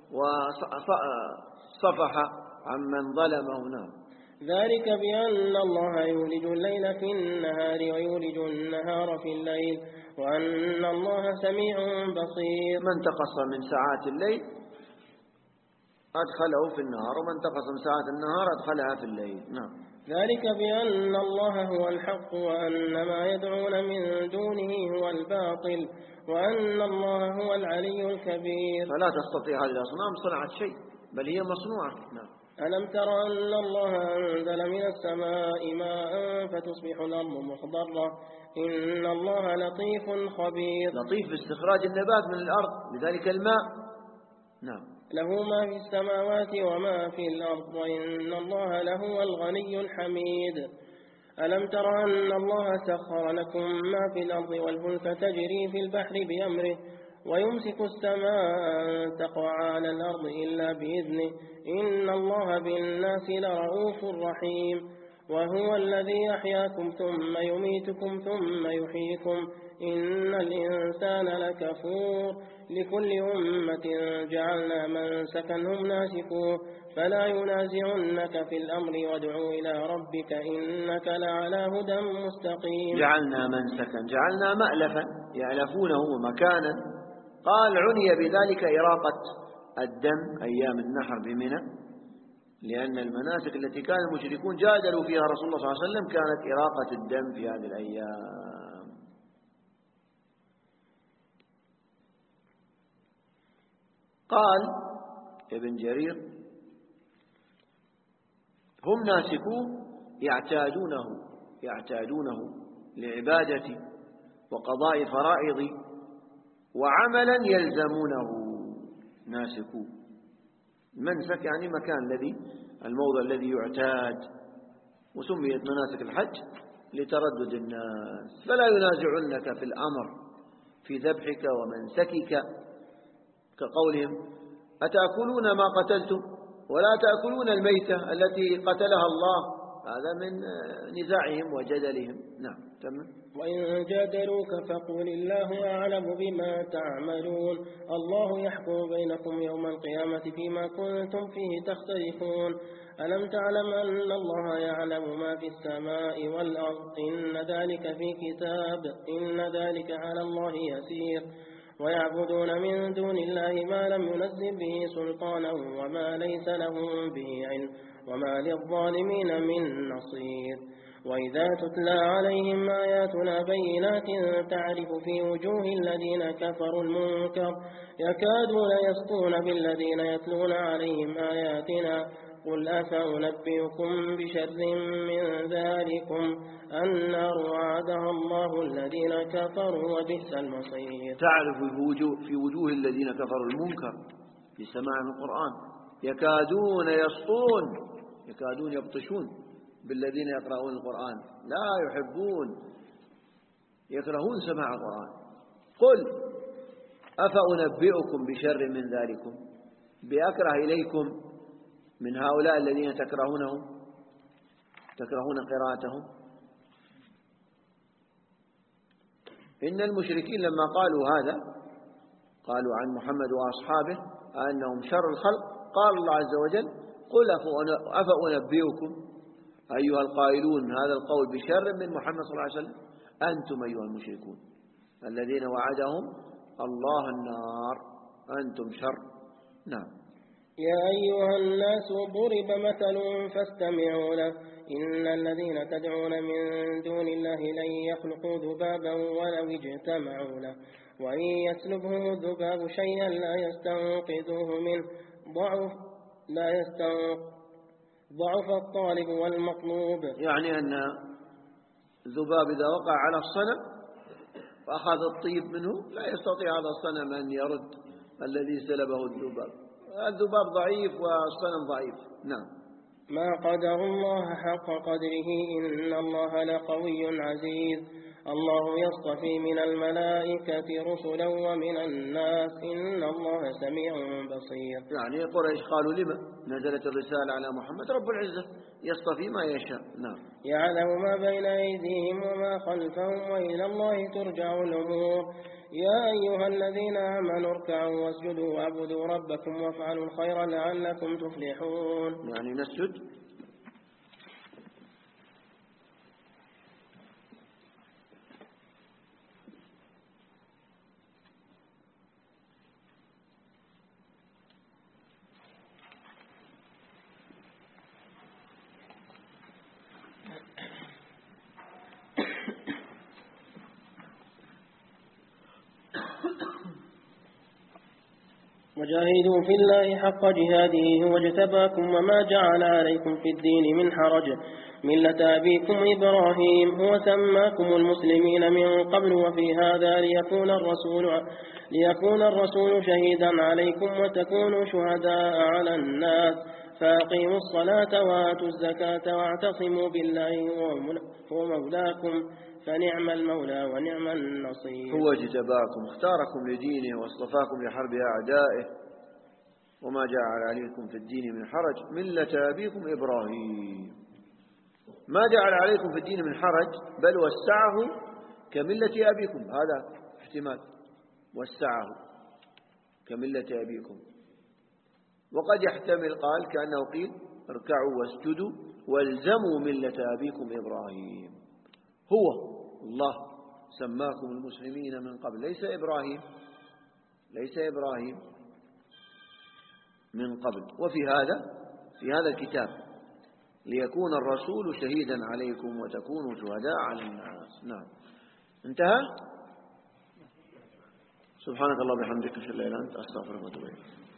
وصفح عمن ظلمه. نعم. ذلك بأن الله يولج الليل في النهار ويولج النهار في الليل وأن الله سميع بصير. من تقص من ساعات الليل أدخله في النهار ومن تقص من ساعات النهار أدخلها في الليل. نعم. ذلك بأن الله هو الحق وأن ما يدعون من دونه هو الباطل وأن الله هو العلي الكبير. فلا تستطيع هذه الأصنام صنعت شيء بل هي مصنوعة. نعم. ألم تر أن الله أنزل من السماء ماء فتصبح الأرض مخضرة إن الله لطيف خبير. لطيف في استخراج النبات من الأرض لذلك الماء. نعم. له ما في السماوات وما في الأرض وإن الله لهو الغني الحميد. ألم تر أن الله سخر لكم ما في الأرض والفلك تجري في البحر بأمره ويمسك السماء أن تقع على الأرض إلا بإذنه إن الله بالناس لرؤوف رحيم وهو الذي أحياكم ثم يميتكم ثم يحييكم إن الإنسان لكفور لكل أمة جعلنا منسكا هم ناسكوه فلا ينازعنك في الأمر وادعوا إلى ربك إنك لعلى هدى مستقيم. جعلنا منسكا، جعلنا مألفا يألفونه مكانا. قال عني بذلك إراقة الدم أيام النحر بمنى، لأن المناسك التي كان المشركون جادلوا فيها رسول الله صلى الله عليه وسلم كانت إراقة الدم في هذه الأيام. قال ابن جرير هم ناسكوه يعتادونه لعبادة وقضاء فرائض وعملا يلزمونه. ناسكوه منسك يعني مكان الموضع الذي يعتاد، وسميت مناسك الحج لتردد الناس. فلا ينازعنك في الأمر في ذبحك ومنسكك، كقولهم أتأكلون ما قتلتم ولا تأكلون الميتة التي قتلها الله، هذا من نزاعهم وجدلهم. نعم تمام. وإن جادلوك فقل الله أعلم بما تعملون الله يحكم بينكم يوم القيامة فيما كنتم فيه تختلفون ألم تعلم أن الله يعلم ما في السماء والأرض إن ذلك في كتاب إن ذلك على الله يسير ويعبدون من دون الله ما لم ينزل به سلطانا وما ليس لهم به علم وما للظالمين من نصير وإذا تتلى عليهم آياتنا بينات تعرف في وجوه الذين كفروا المنكر يكادون يسطون بالذين يتلون عليهم آياتنا قل أفأنبئكم بشر من ذلكم النار وعدها الله الذين كفروا وبئس المصير. تعرف في وجوه الذين كفروا المنكر في سماع القرآن يكادون يسطون، يكادون يبطشون بالذين يقرؤون القرآن، لا يحبون يكرهون سماع القرآن. قل أفأنبئكم بشر من ذلكم، بأكره إليكم من هؤلاء الذين تكرهون قراءتهم. إن المشركين لما قالوا هذا قالوا عن محمد وأصحابه أنهم شر الخلق، قال الله عز وجل قل أفأنبئكم أيها القائلون هذا القول بشر من محمد صلى الله عليه وسلم أنتم أيها المشركون الذين وعدهم الله النار أنتم شر. نعم. يا أيها الناس ضرب مثل فاستمعوا له إن الذين تدعون من دون الله لن يخلقوا ذبابا ولو اجتمعوا له وإن يسلبهم الذباب شيئا لا يستنقذوه منه ضعف الطالب والمطلوب. يعني أن الذباب إذا وقع على الصنم وأخذ الطيب منه لا يستطيع هذا الصنم أن يرد الذي سلبه الذباب. الذباب ضعيف والصنم ضعيف. نعم. ما قدر الله حق قدره إن الله لقوي عزيز الله يصطفي من الملائكة رسلا ومن الناس إن الله سميع بصير. يعني قريش قالوا لما نزلت الرسالة على محمد؟ رب العزة يصطفي ما يشاء. نعم. يعلم ما بين أيديهم وما خلفهم وإلى الله ترجع الأمور. يا أيها الذين آمنوا اركعوا واسجدوا واعبدوا ربكم وافعلوا الخير لعلكم تفلحون. يعني نسجد. وجاهدوا في الله حق جهاده هو اجتباكم وما جعل عليكم في الدين من حرج ملة أبيكم إبراهيم هو سماكم المسلمين من قبل وفي هذا ليكون الرسول شهيدا عليكم وتكونوا شهداء على الناس فأقيموا الصلاة وآتوا الزكاة واعتصموا بالله هو مولاكم فنعم المولى ونعم النصير. هو اجتباكم اختاركم لدينه واصطفاكم لحرب أعدائه وما جعل عليكم في الدين من حرج ملة أبيكم إبراهيم. ما جعل عليكم في الدين من حرج بل وسعه كملة أبيكم. هذا احتمال وسعه كملة أبيكم. وقد يحتمل قال كأنه قيل اركعوا واسجدوا والزموا ملة أبيكم إبراهيم. هو الله سماكم المسلمين من قبل، ليس إبراهيم من قبل. وفي هذا الكتاب ليكون الرسول شهيدا عليكم وتكونوا شهداء على الناس. نعم، انتهى. سبحانك اللهم وبحمدك اشهد ان لا اله الا انت استغفرك واتوب اليك.